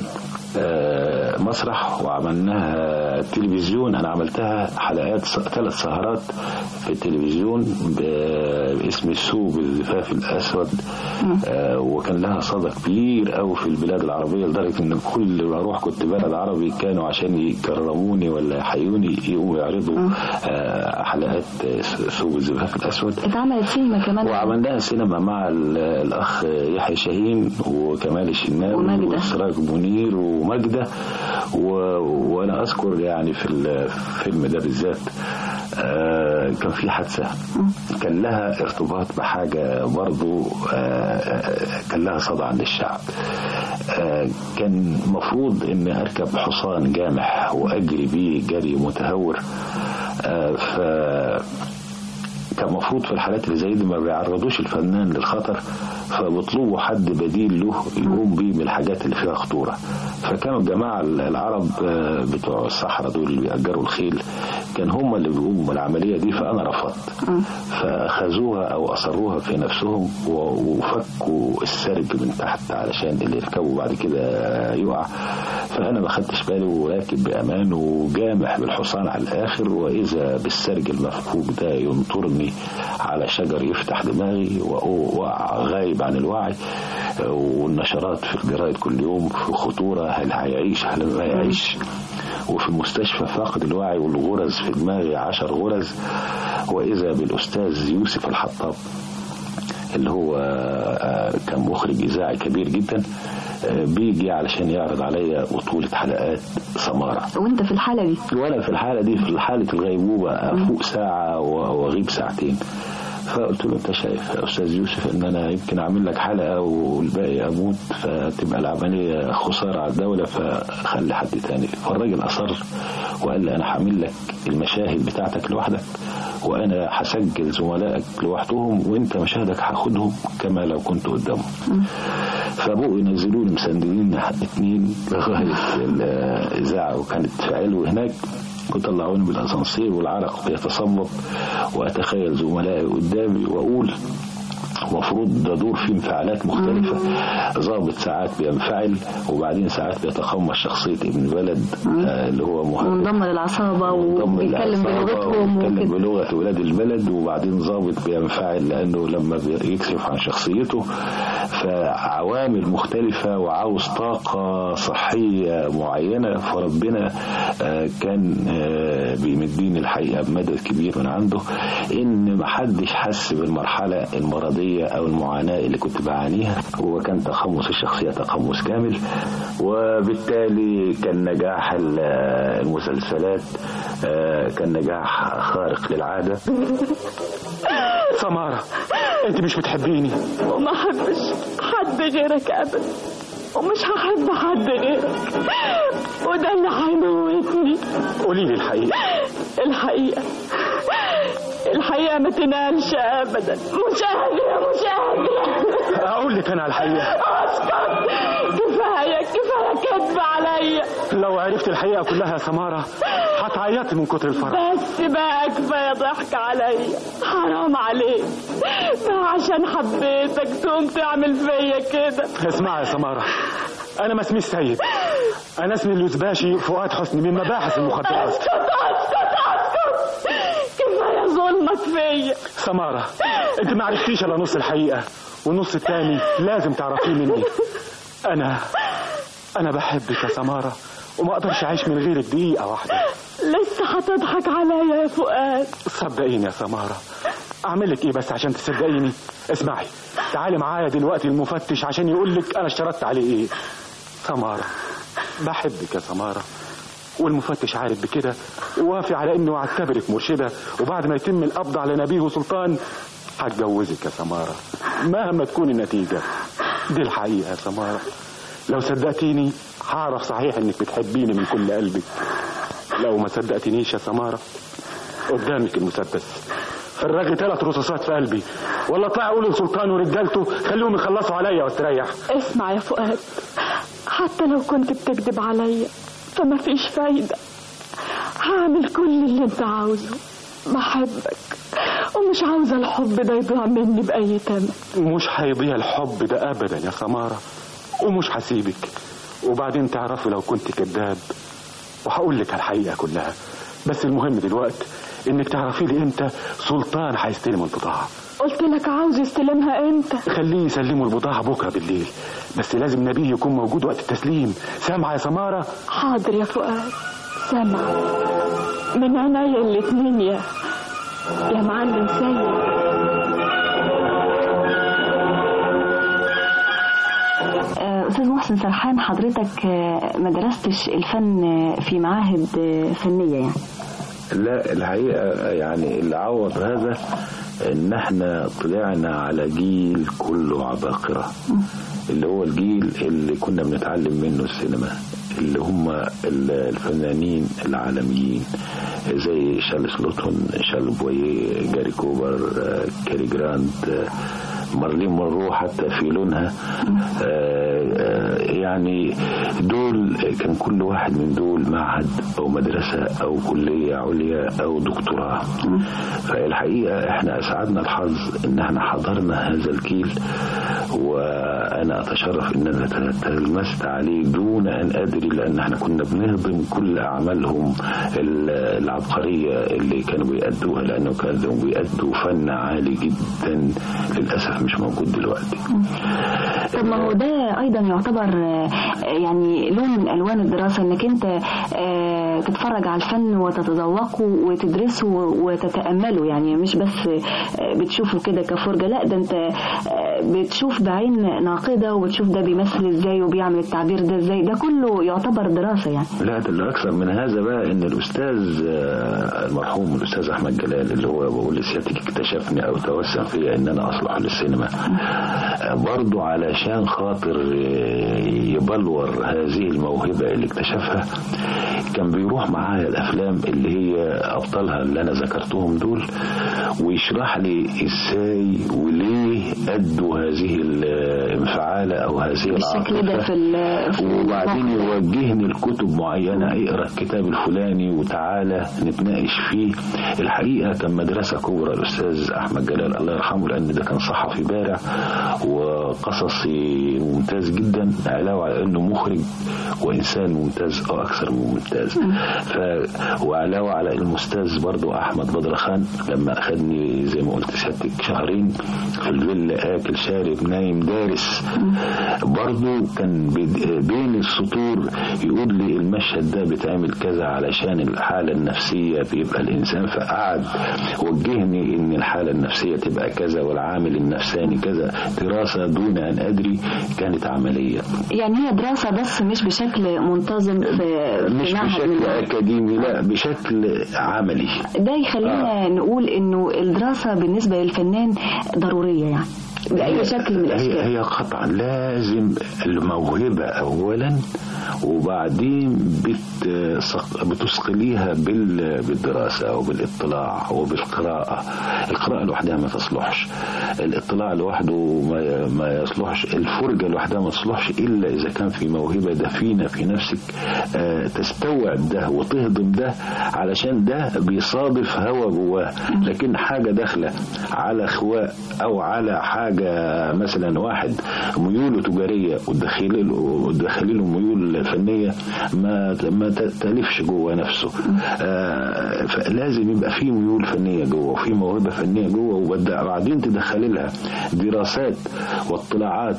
[SPEAKER 3] مسرح وعملناها تلفزيون. أنا عملتها حلقات ثلاث سهرات في التلفزيون باسم السوق بالزفاف الأسود، وكان لها صدى كبير أو في البلاد العربية، لدرجة إن كل ما أروح كنت بلد عربي كانوا عشان يكرموني ولا يحيوني يقوموا يعرضوا حلقات سوق بالزفاف الأسود.
[SPEAKER 2] اتعملت سينما كمان،
[SPEAKER 3] وعملناها سينما مع الأخ يحيى شاهين وكمال الشناوي وسراج منير ومجدة. و... وأنا أذكر يعني في الفيلم ده بالذات آه كان في حادثة كان لها ارتباط بحاجة برضو آه كان لها صدى عند الشعب. آه كان مفروض ان اركب حصان جامح واجري بيه جري متهور، آه ف كان مفروض في الحالات اللي زي دي ما بيعرضوش الفنان للخطر، فبيطلبوا حد بديل له يقوم بيه من الحاجات اللي فيها خطورة. فكانوا الجماعة العرب بتوع الصحراء دول اللي بيأجروا الخيل كان هم اللي بيقوموا بالعملية دي، فأنا رفضت. فأخذوها أو أصروها في نفسهم وفكوا السرج من تحت علشان اللي يركبوا بعد كده يقع. فأنا ما خدتش بالي وراكب بأمان وجامح بالحصان على الآخر، وإذا بالسرج المفكوك ده ينطرني على شجر يفتح دماغي وقع غايب عن الوعي. والنشرات في الجرائد كل يوم في خطورة، هل هيعيش هل ما يعيش. وفي المستشفى فاقد الوعي والغرز في دماغي عشر غرز. وإذا بالأستاذ يوسف الحطاب اللي هو كان مخرج إذاعي كبير جدا بيجي علشان يعرض عليا بطولة حلقات سمارة.
[SPEAKER 2] وانت في الحالة دي؟
[SPEAKER 3] وانا في الحالة دي في حالة الغيبوبة، افوق ساعة واغيب ساعتين. فقلت له انت شايف يا استاذ يوسف ان انا يمكن اعمل لك حلقة والباقي اموت، فتبقى العملية خسارة على الدولة، فخلي حد تاني. فالراجل اصر وقال لي انا هعمل لك المشاهد بتاعتك لوحدك وانا هسجل زملائك لوحدهم وانت مشاهدك هاخدهم كما لو كنت قدامهم. فبقوا ينزلوا لي مسندين اتنين لغايه الاذاعه، وكانت في علو هناك، وطلعوني بالاسانسير والعرق بيتصبب، واتخيل زملائي قدامي واقول المفروض ده دور فيه انفعالات مختلفة. ضابط ساعات بينفعل، وبعدين ساعات بيتقمص شخصية ابن بلد آه اللي هو
[SPEAKER 2] منضم للعصابة وبيتكلم بلغتهم
[SPEAKER 3] وبيتكلم بلغة ولاد البلد، وبعدين ضابط بينفعل لأنه لما بيكشف عن شخصيته. فعوامل مختلفة وعاوز طاقة صحية معينة، فربنا آه كان آه بيمديني الحقيقة بمدد كبير من عنده، إن محدش حس بالمرحلة المرضية أو المعاناة اللي كنت بعانيها. هو كان تقمص الشخصية تقمص كامل، وبالتالي كان نجاح المسلسلات كان نجاح خارق للعادة.
[SPEAKER 5] سمارة، انت مش بتحبيني
[SPEAKER 6] وما حبش حد غيرك أبدا، ومش هحب حد غيرك، وده اللي هيموتني.
[SPEAKER 5] قولي لي الحقيقة.
[SPEAKER 6] الحقيقة الحقيقة ما تنالش أبدا. مش قادرة مش قادرة
[SPEAKER 5] أقول لك أنا الحقيقة.
[SPEAKER 6] اسكت، كفاية كفاية كذب عليا.
[SPEAKER 5] لو عرفت الحقيقة كلها يا سمارة هتعيطي من كتر الفرح.
[SPEAKER 6] بس بقى كفاية ضحك عليا، حرام عليك بقى، عشان حبيتك تقوم تعمل فيا كده.
[SPEAKER 5] اسمعي يا سمارة، أنا ما اسمي السيد، أنا اسمي اليوزباشي فؤاد حسني من مباحث المخدرات.
[SPEAKER 6] اسكت اسكت اسكت، كفاية ظلمك فيا.
[SPEAKER 5] سمارة، انت ما عرفتيش الا نص الحقيقة، والنص التاني لازم تعرفيه مني. انا انا بحبك يا سمارة، وما اقدرش اعيش من غيرك دقيقة واحدة.
[SPEAKER 6] لسه هتضحك عليا يا فؤاد؟
[SPEAKER 5] صدقيني يا سمارة. اعمل لك ايه بس عشان تصدقيني؟ اسمعي، تعالي معايا دلوقتي المفتش عشان يقول لك انا اشترطت عليه ايه. سمارة، بحبك يا سمارة، والمفتش عارف بكده، ووافي على انه اعتبرك مرشدة، وبعد ما يتم القبض على نبيه سلطان هتجوزك يا سمارة مهما تكون النتيجة. دي الحقيقة يا سمارة، لو صدقتيني هعرف صحيح انك بتحبيني من كل قلبك. لو ما صدقتنيش يا سمارة، قدامك المسدس، فرغي ثلاث رصاصات في قلبي، ولا اطلع اقول لسلطان ورجالته خليهم يخلصوا عليا واستريح.
[SPEAKER 6] اسمع يا فؤاد، حتى لو كنت بتكذب عليا فما فيش فايدة، هعمل كل اللي انت عاوزه. بحبك ومش عاوزة الحب ده يضيع مني بأي تمن.
[SPEAKER 5] مش هيضيع الحب ده أبدا يا سمارة، ومش هسيبك. وبعدين تعرفي لو كنت كذاب، وهقول لك الحقيقة كلها، بس المهم دلوقتي انك تعرفي لي امتى سلطان هيستلم البضاعة.
[SPEAKER 6] قلت لك عاوز يستلمها امتى؟
[SPEAKER 5] خليه يسلموا البضاعة بكرة بالليل، بس لازم نبيه يكون موجود وقت التسليم. سامعة يا سمارة؟
[SPEAKER 6] حاضر يا فؤاد، سامع من عينيا الاتنين يا يا معلم سيد.
[SPEAKER 2] أستاذ محسن سرحان، حضرتك ما درستش الفن في معاهد فنية يعني؟
[SPEAKER 3] لا، الحقيقة يعني اللي عوض هذا ان احنا طلعنا على جيل كله عباقرة، اللي هو الجيل اللي كنا بنتعلم منه السينما، اللي هم الفنانين العالميين زي شارلز لوتون، شارل بويه، جاري كوبر، كاري جراند، مارلين مونرو حتى في لونها. يعني دول كان كل واحد من دول معهد او مدرسة او كلية عليا او دكتوراه. فالحقيقة احنا اسعدنا الحظ ان احنا حضرنا هذا الجيل، وانا اتشرف ان انا تلمست عليه دون ان ادري، لان احنا كنا بنهضم كل اعمالهم العبقرية اللي كانوا بيأدوها، لانه كانوا بيأدوا فن عالي جدا للأسف مش موجود دلوقتي.
[SPEAKER 2] طب ما هو ده ايضا يعتبر يعني لون من الوان الدراسة، انك انت تتفرج على الفن وتتذوقه وتدرسه وتتأمله، يعني مش بس بتشوفه كده كفرجة، لا ده انت بتشوف بعين ناقدة وبتشوف ده بيمثل ازاي وبيعمل التعبير ده ازاي، ده كله يعتبر دراسة يعني.
[SPEAKER 3] لا، ده اللي اكثر من هذا بقى ان الاستاذ المرحوم الاستاذ احمد جلال، اللي هو بقول لسيادتك اكتشفني او توسم فيا ان انا اصلح للسينما السينما. برضو علشان خاطر يبلور هذه الموهبة اللي اكتشفها كان بيروح معايا الأفلام اللي هي أبطالها اللي أنا ذكرتهم دول، ويشرح لي إزاي وليه أدوا هذه الانفعالة أو هذه العاطفة، وبعدين يوجهني لكتب معينة، اقرأ الكتاب الفلاني وتعالى نتناقش فيه. الحقيقة كان مدرسة كبرى الأستاذ أحمد جلال الله يرحمه، لأن ده كان صحفي بارع وقصصي ممتاز جدا، علاوة على أنه مخرج وإنسان ممتاز أو أكثر من ممتاز. ف... وعلاوة على المستاذ برضو أحمد بدر خان لما أخذني زي ما قلت سيادتك شهرين في الفيلا آكل شارب نايم دارس، برضو كان بين السطور يقول لي المشهد ده بتعمل كذا علشان الحالة النفسية بيبقى الإنسان، فقعد وجهني إن الحالة النفسية تبقى كذا والعامل النفساني كذا. دراسة دون أن أدري كانت عملية،
[SPEAKER 2] يعني هي دراسة بس مش بشكل منتظم في
[SPEAKER 3] مش بشكل أكاديمي، لا بشكل عملي.
[SPEAKER 2] ده يخلينا آه. نقول إنه الدراسة بالنسبة للفنان ضرورية يعني بأي شكل من الأشكال.
[SPEAKER 3] هي, هي قطعا لازم الموهبة أولا، وبعدين بتثقليها بالدراسة وبالاطلاع وبالقراءة. القراءة لوحدها ما تصلحش، الاطلاع لوحده ما, ما يصلحش، الفرجة لوحدها ما تصلحش إلا إذا كان في موهبة دفينة في نفسك تستوعب ده وتهضم ده، علشان ده بيصادف هوا جواه. لكن حاجة داخلة على خواء أو على حاجة مثلا واحد ميوله تجارية وتدخلي له ميول فنية ما ما تلفش جوه نفسه. آه فلازم يبقى في ميول فنية جوه وفي موهبة فنية جوه، وبعدين تدخلي لها دراسات واطلاعات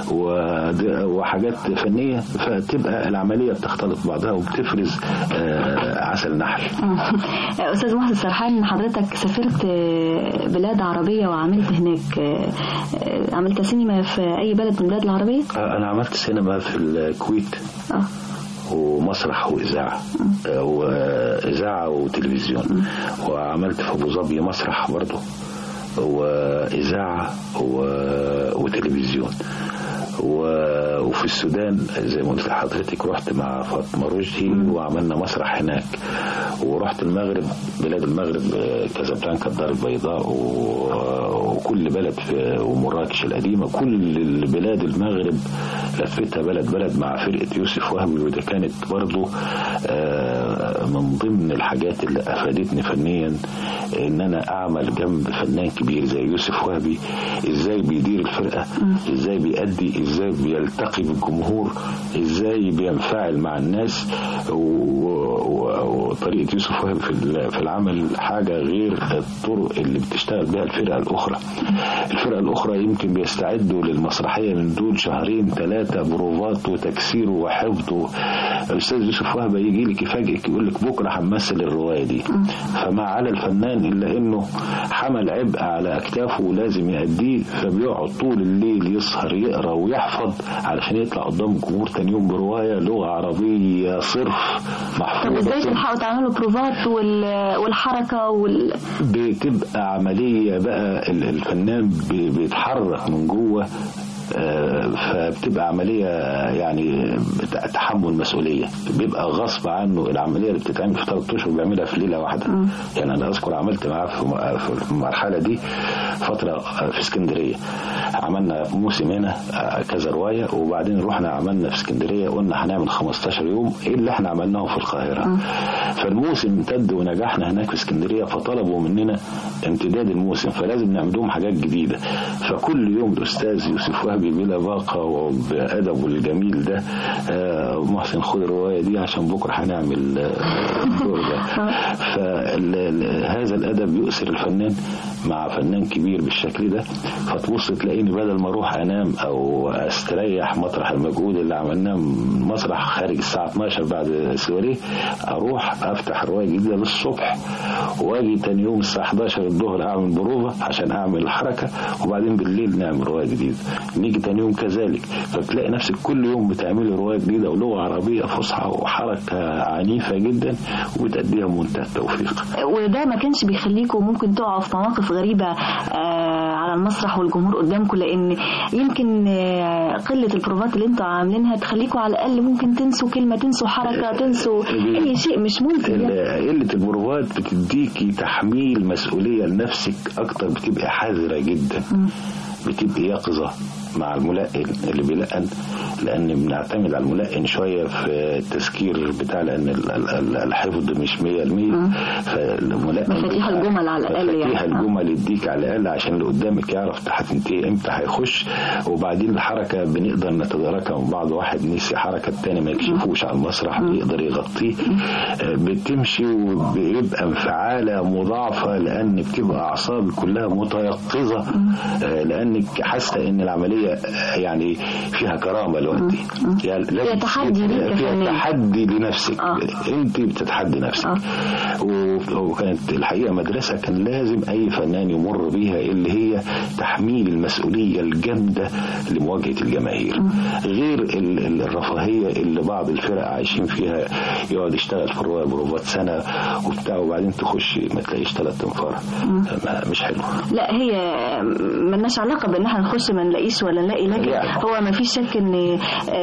[SPEAKER 3] وحاجات فنية، فتبقى العملية بتختلط بعضها وبتفرز آه عسل نحل.
[SPEAKER 2] أستاذ محسن سرحان، حضرتك سافرت بلاد عربية وعملت هناك، عملت سينما في أي بلد من البلاد العربية؟
[SPEAKER 3] أنا عملت سينما في الكويت
[SPEAKER 2] آه.
[SPEAKER 3] ومسرح وإذاعة آه. وإذاعة وتلفزيون م. وعملت في أبو ظبي مسرح برضو وإذاعة وتلفزيون. وفي السودان زي ما قلت لحضرتك رحت مع فاطمة رشدي وعملنا مسرح هناك. ورحت المغرب، بلاد المغرب كازابلانكا الدار البيضاء وكل بلد ومراكش القديمة، كل بلاد المغرب لفتها بلد بلد مع فرقة يوسف وهبي. وده كانت برضو من ضمن الحاجات اللي أفادتني فنيا، ان انا اعمل جنب فنان كبير زي يوسف وهبي، ازاي بيدير الفرقة، ازاي بيأدي، ازاي بيلتقي بالجمهور، ازاي بينفعل مع الناس. وطريقة يوسف وهبي في العمل حاجة غير الطرق اللي بتشتغل بها الفرقة الاخرى. الفرقة الاخرى يمكن بيستعدوا للمسرحية من دول شهرين ثلاثة بروفات وتكسير وحفظ. الاستاذ يوسف وهبي يجي لك يفاجئك يقول لك بكره هنمثل الرواية دي، فما على الفنان إلا إنه حمل عبء على أكتافه ولازم يأديه، فبيقعد طول الليل يسهر يقرأ ويحفظ علشان يطلع قدام الجمهور تاني يوم برواية لغة عربية صرف محفوظة.
[SPEAKER 2] طب إزاي تلحقوا تعملوا بروفات والحركة وال...
[SPEAKER 3] بتبقى عملية بقى الفنان بيتحرك من جوه، فبتبقى عملية يعني تحمل مسؤولية، بيبقى غصب عنه. العملية اللي بتتعمل في ثلاث اشهر بيعملها في ليلة واحدة. م. يعني أنا أذكر عملت معاه في المرحلة دي فترة في اسكندرية، عملنا موسم هنا كذا رواية، وبعدين رحنا عملنا في اسكندرية قلنا هنعمل خمستاشر يوم ايه اللي احنا عملناه في القاهرة. م. فالموسم امتد ونجحنا هناك في اسكندرية، فطلبوا مننا امتداد الموسم، فلازم نعملهم حاجات جديدة. فكل يوم الأستاذ يوسف وهبي بلا باقة وبأدبه الجميل ده، آه محسن خد الرواية دي عشان بكرة هنعمل الدور ده. فهذا الأدب يؤثر الفنان مع فنان كبير بالشكل ده، فتبص تلاقيني بدل ما اروح انام او استريح مطرح المجهود اللي عملناه مسرح خارج الساعة اتناشر بعد سواريه، اروح افتح رواية جديدة للصبح، واجي تاني يوم الساعة حداشر الظهر اعمل بروفة عشان اعمل الحركة، وبعدين بالليل نعمل رواية جديدة، نيجي تاني يوم كذلك. فتلاقي نفسك كل يوم بتعملي رواية جديدة ولغة عربية فصحى وحركة عنيفة جدا وبتأديها بمنتهى التوفيق.
[SPEAKER 2] وده ما كانش بيخليكم ممكن تقعوا في مواقف غريبة آه على المسرح والجمهور قدامكم، لان يمكن قله البروفات اللي انتوا عاملينها تخليكم على الاقل ممكن تنسوا كلمه، تنسوا حركه، تنسوا اي شيء مش ممكن يعني.
[SPEAKER 3] قله البروفات بتديكي تحميل مسؤوليه لنفسك اكتر، بتبقى حذره جدا، بتبقى يقظه مع الملقن اللي بيلقن، لان بنعتمد على الملقن شويه في التذكير بتاع، لان الحفظ مش مية بالمية، فالملقن
[SPEAKER 2] مفاتيح الجمل على الاقل يعني
[SPEAKER 3] مفاتيح الجمل يديك على الاقل عشان اللي قدامك يعرف هتنتهي امتى هيخش. وبعدين الحركه بنقدر نتداركها من بعض، واحد نسي حركه الثاني ما يكشفوش على المسرح بيقدر يغطيه، بتمشي وبيبقى انفعاله مضاعفه، لان بتبقى اعصابك كلها متيقظه، لانك حاسه ان العمليه يعني فيها كرامه دلوقتي،
[SPEAKER 2] يعني فيها تحدي ليك،
[SPEAKER 3] فيها تحدي لنفسك، آه. انت بتتحدي نفسك. آه. وكانت الحقيقه مدرسه كان لازم اي فنان يمر بيها، اللي هي تحميل المسؤوليه الجامده لمواجهه الجماهير، م. غير الرفاهيه اللي بعض الفرق عايشين فيها، يقعد يشتغل في الروايه بروفات سنه وبتاع، وبعدين تخش ما تلاقيش ثلاث انفار، مش حلو.
[SPEAKER 2] لا هي ملناش علاقه بان احنا نخش ما نلاقيش ولا نلاقي، لكن يعني هو ما فيش شك ان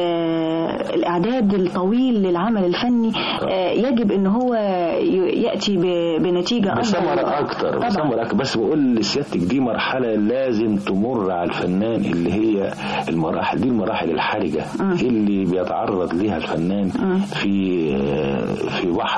[SPEAKER 2] آه الاعداد الطويل للعمل الفني آه يجب ان هو ياتي بنتيجه
[SPEAKER 3] بثمره اكتر، بثمره اكتر. بس بقول لسيادتك دي مرحله لازم تمر على الفنان، اللي هي المراحل دي، المراحل الحرجه م. اللي بيتعرض ليها الفنان م. في في بحر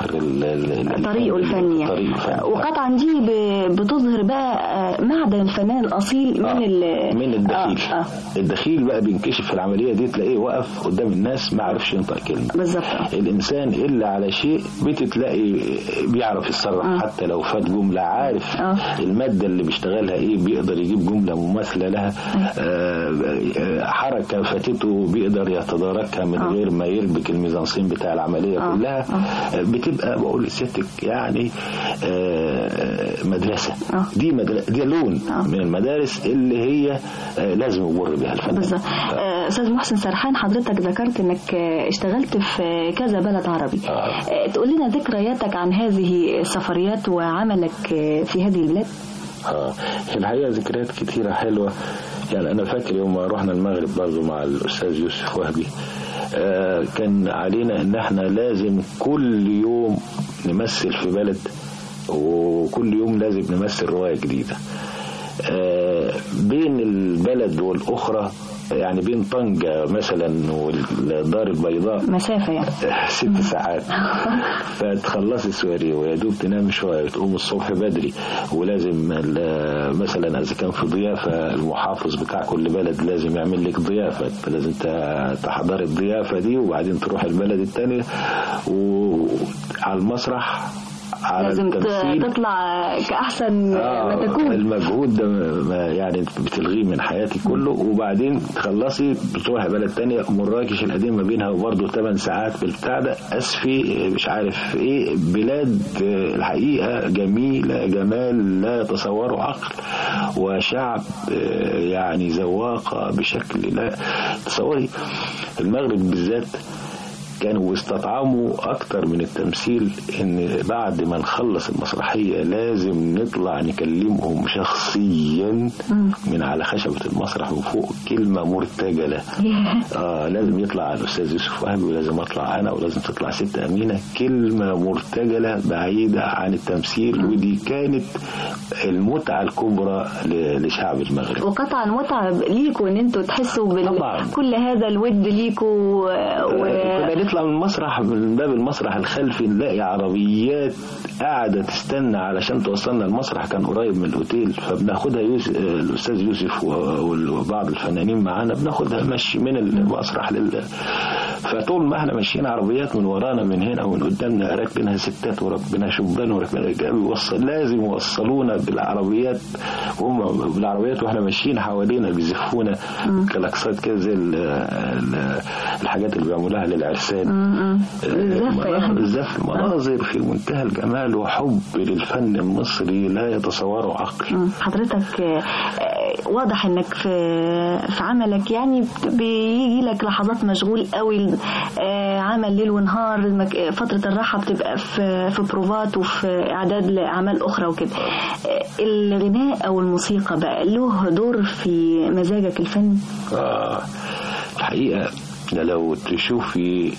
[SPEAKER 2] طريقه الفني يعني. وقطعا دي بتظهر بقى معدن الفنان الاصيل
[SPEAKER 3] آه.
[SPEAKER 2] من
[SPEAKER 3] من الدخيل آه. آه. الدخيل بقى بينكشف في العمليه دي، تلاقيه واقف قدام الناس ما عرفش ينطق كلمه
[SPEAKER 2] بالظبط.
[SPEAKER 3] الانسان الا على شيء بتتلاقي بيعرف يتصرف، آه. حتى لو فات جمله عارف آه. الماده اللي بيشتغلها ايه، بيقدر يجيب جمله مماثله لها، آه. حركه فاتته بيقدر يتداركها من آه. غير ما يربك الميزانسين بتاع العمليه آه. كلها آه. بتبقى بقول لسيادتك يعني آه مدرسه آه. دي مدرسه، دي لون آه. من المدارس اللي هي آه لازم يمر بها الفن.
[SPEAKER 2] بالظبط. آه. استاذ محسن سرحان، حضرتك ذكرت انك اشتغلت في كذا بلد عربي، آه. آه. تقول لنا ذكرياتك عن هذه السفريات وعملك في هذه البلاد.
[SPEAKER 3] اه الحقيقه ذكريات كتيره حلوه، يعني انا فاكر يوم ما رحنا المغرب برضه مع الاستاذ يوسف وهبي، آه كان علينا ان احنا لازم كل يوم نمثل في بلد، وكل يوم لازم نمثل روايه جديده. آه بين البلد والاخرى يعني بين طنجة مثلا والدار البيضاء
[SPEAKER 2] مسافة يعني
[SPEAKER 3] ست ساعات فتخلصي سواري ويا دوب تنام شوية وتقوم الصبح بدري، ولازم مثلا إذا كان في ضيافة المحافظ بتاع كل بلد لازم يعمل لك ضيافة، لازم تحضر الضيافة دي وبعدين تروح البلد التانية وعلى المسرح
[SPEAKER 2] لازم تطلع كأحسن
[SPEAKER 3] آه
[SPEAKER 2] ما تكون.
[SPEAKER 3] المجهود ده يعني بتلغيه من حياتي كله، وبعدين تخلصي بتروحي بلد تانية. مراكش القديم ما بينها وبرضه ثمان ساعات بالبتاع ده، أسفي مش عارف ايه، بلاد الحقيقة جميلة جمال لا يتصوره عقل، وشعب يعني ذواقة بشكل لا تصوري. المغرب بالذات كانوا استطعموا أكتر من التمثيل، إن بعد ما نخلص المسرحية لازم نطلع نكلمهم شخصيا من على خشبة المسرح وفوق كلمة مرتجلة. آه لازم يطلع الأستاذ يوسف وهبي، ولازم أطلع أنا، ولازم تطلع ست أمينة، كلمة مرتجلة بعيدة عن التمثيل. ودي كانت المتعة الكبرى لشعب المغرب،
[SPEAKER 2] وقطعا متعة ليكوا إن أنتوا تحسوا بكل هذا الود ليكوا و...
[SPEAKER 3] نطلع من المسرح، من باب المسرح الخلفي نلاقي عربيات قاعدة تستنى علشان توصلنا المسرح، كان قريب من الأوتيل، فبناخدها يوسف الأستاذ يوسف وبعض الفنانين معانا، بناخدها مشي من المسرح لل... فطول ما احنا ماشيين عربيات من ورانا من هنا ومن قدامنا راكبينها ستات وركبينها شبان وركبينها رجال، بيوصل لازم يوصلونا بالعربيات، وهم بالعربيات واحنا ماشيين حوالينا بيزفونا كلاكسات كده زي الحاجات اللي بيعملوها للعرسان، الزف. مناظر في منتهى الجمال وحب للفن المصري لا يتصوره عقل.
[SPEAKER 2] حضرتك واضح انك في في عملك يعني بيجي لك لحظات مشغول قوي، عمل ليل ونهار، فترة الراحة بتبقى في في بروفات وفي اعداد لاعمال اخرى وكده. الغناء او الموسيقى بقى له دور في مزاجك الفني؟
[SPEAKER 3] اه الحقيقة لو تشوفي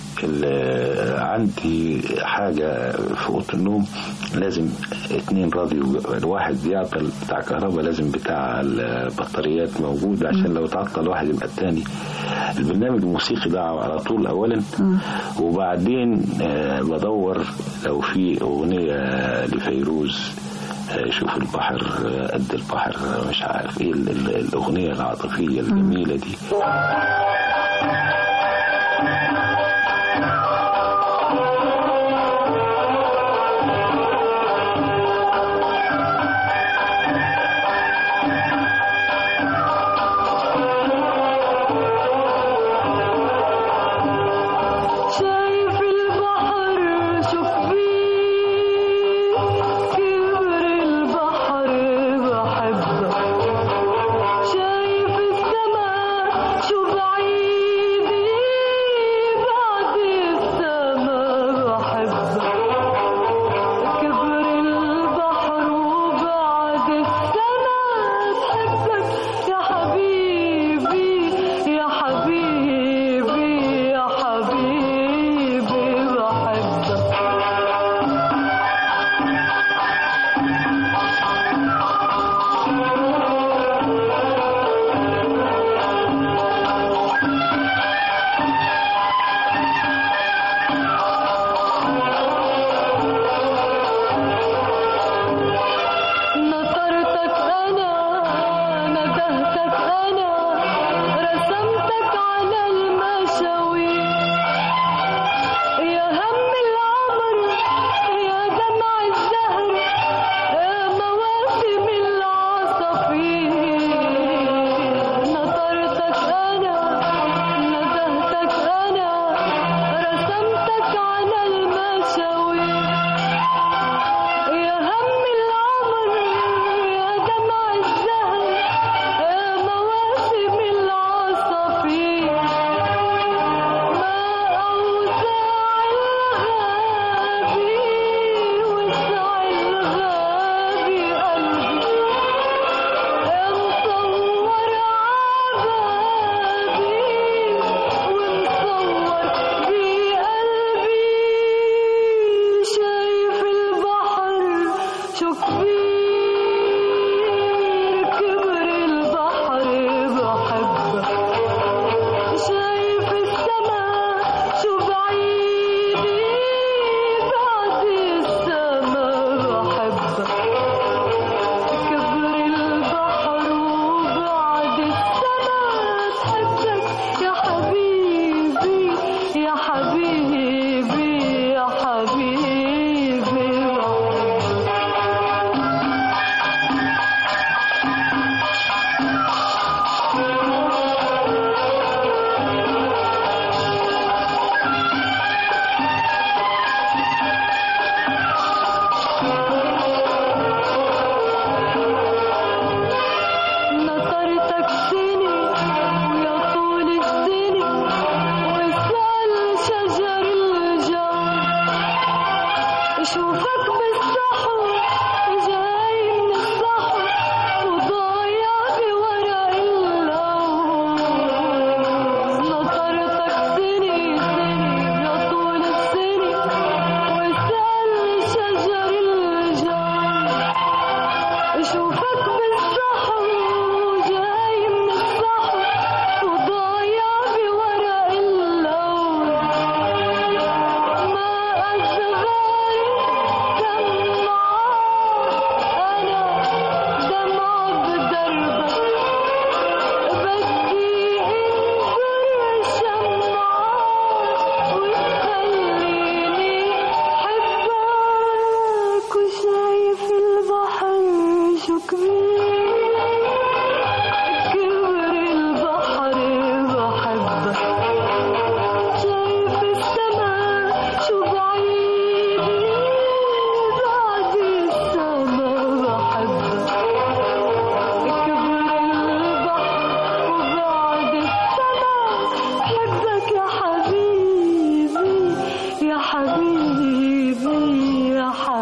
[SPEAKER 3] عندي حاجة في أوضة النوم لازم اتنين راديو، الواحد يعطل بتاع كهرباء لازم بتاع البطاريات موجود عشان لو تعطل واحد يبقى التاني. البرنامج الموسيقي ده على طول أولا، وبعدين بدور لو في أغنية لفيروز، شوف البحر قد البحر، مش عارف ايه الأغنية العاطفية الجميلة دي.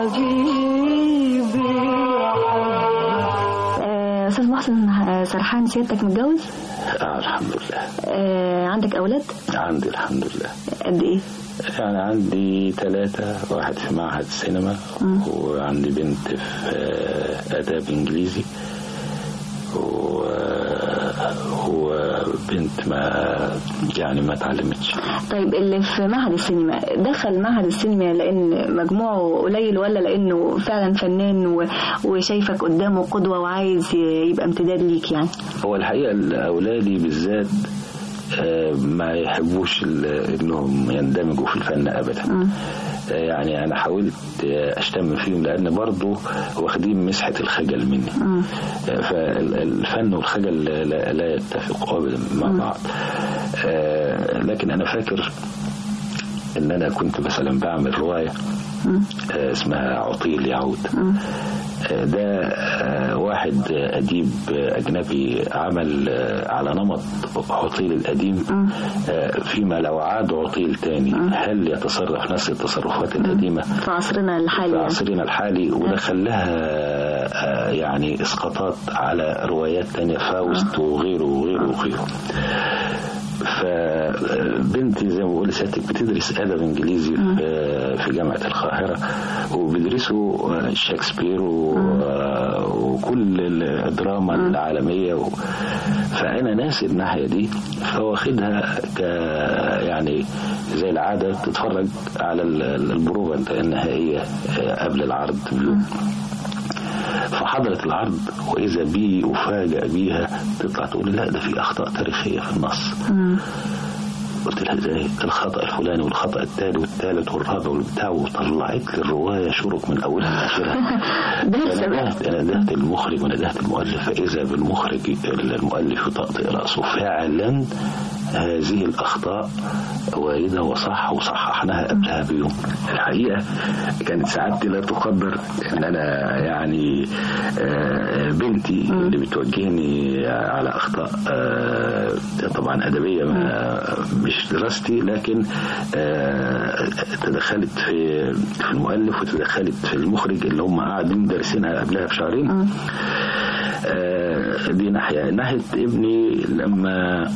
[SPEAKER 6] حبيبي
[SPEAKER 2] آه، أستاذ محسن آه، سرحان، سيادتك متجوز؟
[SPEAKER 3] آه الحمد لله.
[SPEAKER 2] آه، عندك أولاد؟
[SPEAKER 3] عندي الحمد لله.
[SPEAKER 2] قد إيه؟
[SPEAKER 3] يعني عندي ثلاثة، واحد في معهد السينما م. وعندي بنت في آداب إنجليزي و... وبنت ما يعني ما تعلمتش.
[SPEAKER 2] طيب اللي في معهد السينما دخل معهد السينما لأن مجموعه قليل ولا لأنه فعلا فنان و... وشايفك قدامه قدوة وعايز يبقى امتداد ليك يعني؟
[SPEAKER 3] هو الحقيقة أولادي بالذات ما يحبوش انهم يندمجوا في الفن ابدا. م. يعني انا حاولت اشتم فيهم لان برضو واخدين مسحة الخجل مني. م. فالفن والخجل لا, لا يتفقوا ابدا مع م. بعض. لكن انا فاكر ان انا كنت مثلا بعمل رواية م. اسمها عطيل يعود. م. ده واحد أديب أجنبي عمل على نمط عطيل القديم، فيما لو عاد عطيل تاني هل يتصرف نفس التصرفات القديمة
[SPEAKER 2] في عصرنا الحالي
[SPEAKER 3] في عصرنا الحالي وده خلاها يعني إسقاطات على روايات تانية، فاوست وغيره وغيره وغيره. فبنتي زي ما بقول لسيادتك بتدرس أدب إنجليزي في جامعة القاهرة وبيدرسوا شكسبير وكل الدراما العالمية و... فأنا ناسي الناحية دي، فواخدها ك يعني زي العادة تتفرج على البروفة النهائية قبل العرض. فحضرت العرض وإذا بي أفاجأ بيها تطلع تقول لا ده في أخطاء تاريخية في النص. مم. قلت لها ازاي؟ الخطأ الفلاني والخطأ التالي والثالث والرابع والبتاع، وطلعت لي الرواية شرك من أولها لآخرها. ندهت أنا ندهت المخرج وندهت المؤلف، فإذا بالمخرج المؤلف يطأطئ رأسه فعلا هذه الأخطاء واردة وصح وصححناها قبلها بيوم. الحقيقة كانت سعادتي لا تقدر ان انا يعني بنتي اللي بتوجهني على اخطاء طبعا ادبية مش دراستي، لكن تدخلت في في المؤلف وتدخلت في المخرج اللي هم قاعدين دارسينها قبلها بشهرين. دي ناحية. ناحية ابني لما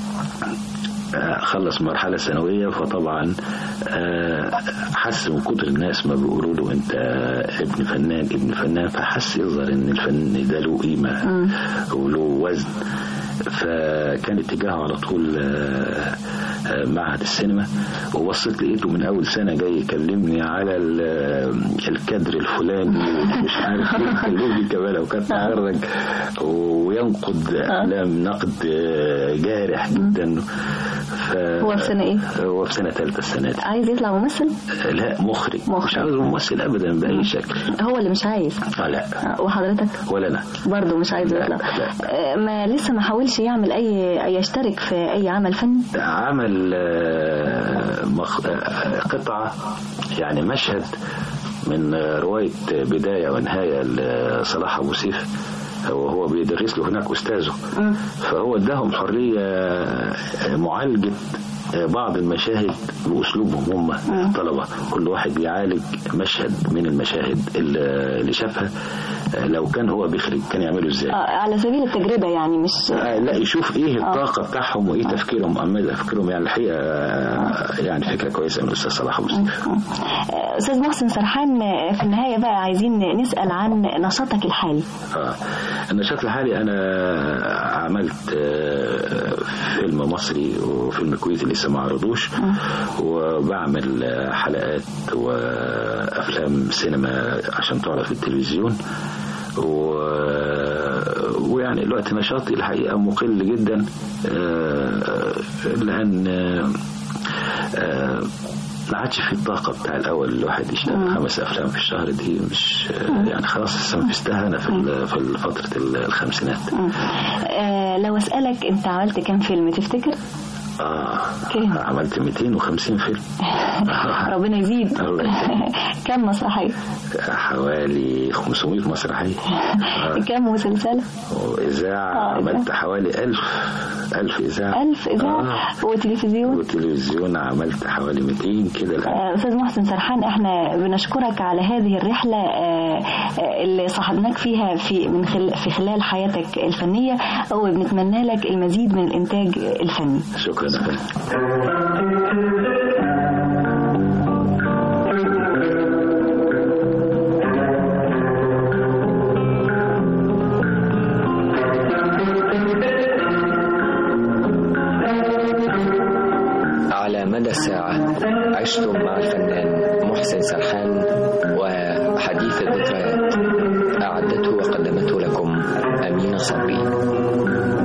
[SPEAKER 3] خلص مرحلة ثانوية فطبعا حس من كتر الناس ما بيقولوا له انت ابن فنان ابن فنان، فحس يظهر ان الفن ده له قيمة وله وزن، فكان اتجاهه على طول معهد السينما. وبصيت لقيته من اول سنة جاي يكلمني على الكادر الفلاني مش عارف ايه، يكلمني كمان لو كان مهرج وينقد افلام نقد جارح جدا. ف...
[SPEAKER 2] هو في سنة ايه؟
[SPEAKER 3] هو في سنة ثالثة السنة دي.
[SPEAKER 2] عايز يطلع ممثل؟
[SPEAKER 3] لا مخرج, مخرج. مش عايز ممثل ابدا بأي شكل.
[SPEAKER 2] هو اللي مش عايز؟
[SPEAKER 3] آه لا.
[SPEAKER 2] وحضرتك؟
[SPEAKER 3] ولا انا
[SPEAKER 2] برضه مش عايز يطلع؟ لا. ما لسه ما حاولش يعمل اي يشترك في اي عمل فني؟
[SPEAKER 3] عمل مخ... قطعة يعني مشهد من رواية بداية ونهاية لصلاح أبو سيف، وهو بيدرس له هناك أستاذه، فهو اداهم حرية معالجة بعض المشاهد بأسلوبهم هم الطلبة، كل واحد بيعالج مشهد من المشاهد اللي شافها لو كان هو بيخرج كان يعمله ازاي.
[SPEAKER 2] آه على سبيل التجربة يعني مش
[SPEAKER 3] آه لا يشوف ايه الطاقة آه. بتاعهم وايه تفكيرهم أمد تفكيرهم يعني الحقيقة آه يعني فكرة كويسة من الأستاذ صلاح أبو سيف.
[SPEAKER 2] آه أستاذ محسن سرحان، في النهاية بقى عايزين نسأل عن نشاطك الحالي.
[SPEAKER 3] آه النشاط الحالي أنا عملت آه فيلم مصري وفيلم كويتي لسه ما عرضوش، وبعمل حلقات وأفلام سينما عشان تعرض في التلفزيون، و... ويعني الوقت نشاطي الحقيقة مقل جدا لأن ما عادش في الطاقة بتاع الأول الواحد يشتغل خمس أفلام في الشهر، دي مش يعني خلاص استنفذتها أنا في في فترة الخمسينات.
[SPEAKER 2] لو أسألك أنت عملت كم فيلم تفتكر؟
[SPEAKER 3] اه
[SPEAKER 2] كام؟
[SPEAKER 3] عملت مئتين وخمسين فيلم.
[SPEAKER 2] ربنا يزيد.
[SPEAKER 3] الله يزيد.
[SPEAKER 2] كم مسرحية؟
[SPEAKER 3] حوالي خمسمائة مسرحية. آه.
[SPEAKER 2] كم مسلسل؟
[SPEAKER 3] وإذاعة
[SPEAKER 2] آه
[SPEAKER 3] عملت حوالي ألف ألف إذاعة.
[SPEAKER 2] ألف إذاعة. آه. وتلفزيون؟
[SPEAKER 3] وتلفزيون عملت حوالي مئتين كده الآن.
[SPEAKER 2] آه أستاذ محسن سرحان، احنا بنشكرك على هذه الرحلة آه اللي صاحبناك فيها في من خل في خلال حياتك الفنية، وبنتمنى لك المزيد من الإنتاج الفني.
[SPEAKER 3] شكرا لك.
[SPEAKER 1] على مدى الساعة عشتم مع الفنان محسن سرحان وحديث الذكريات، أعدته وقدمته لكم أمينة صبري.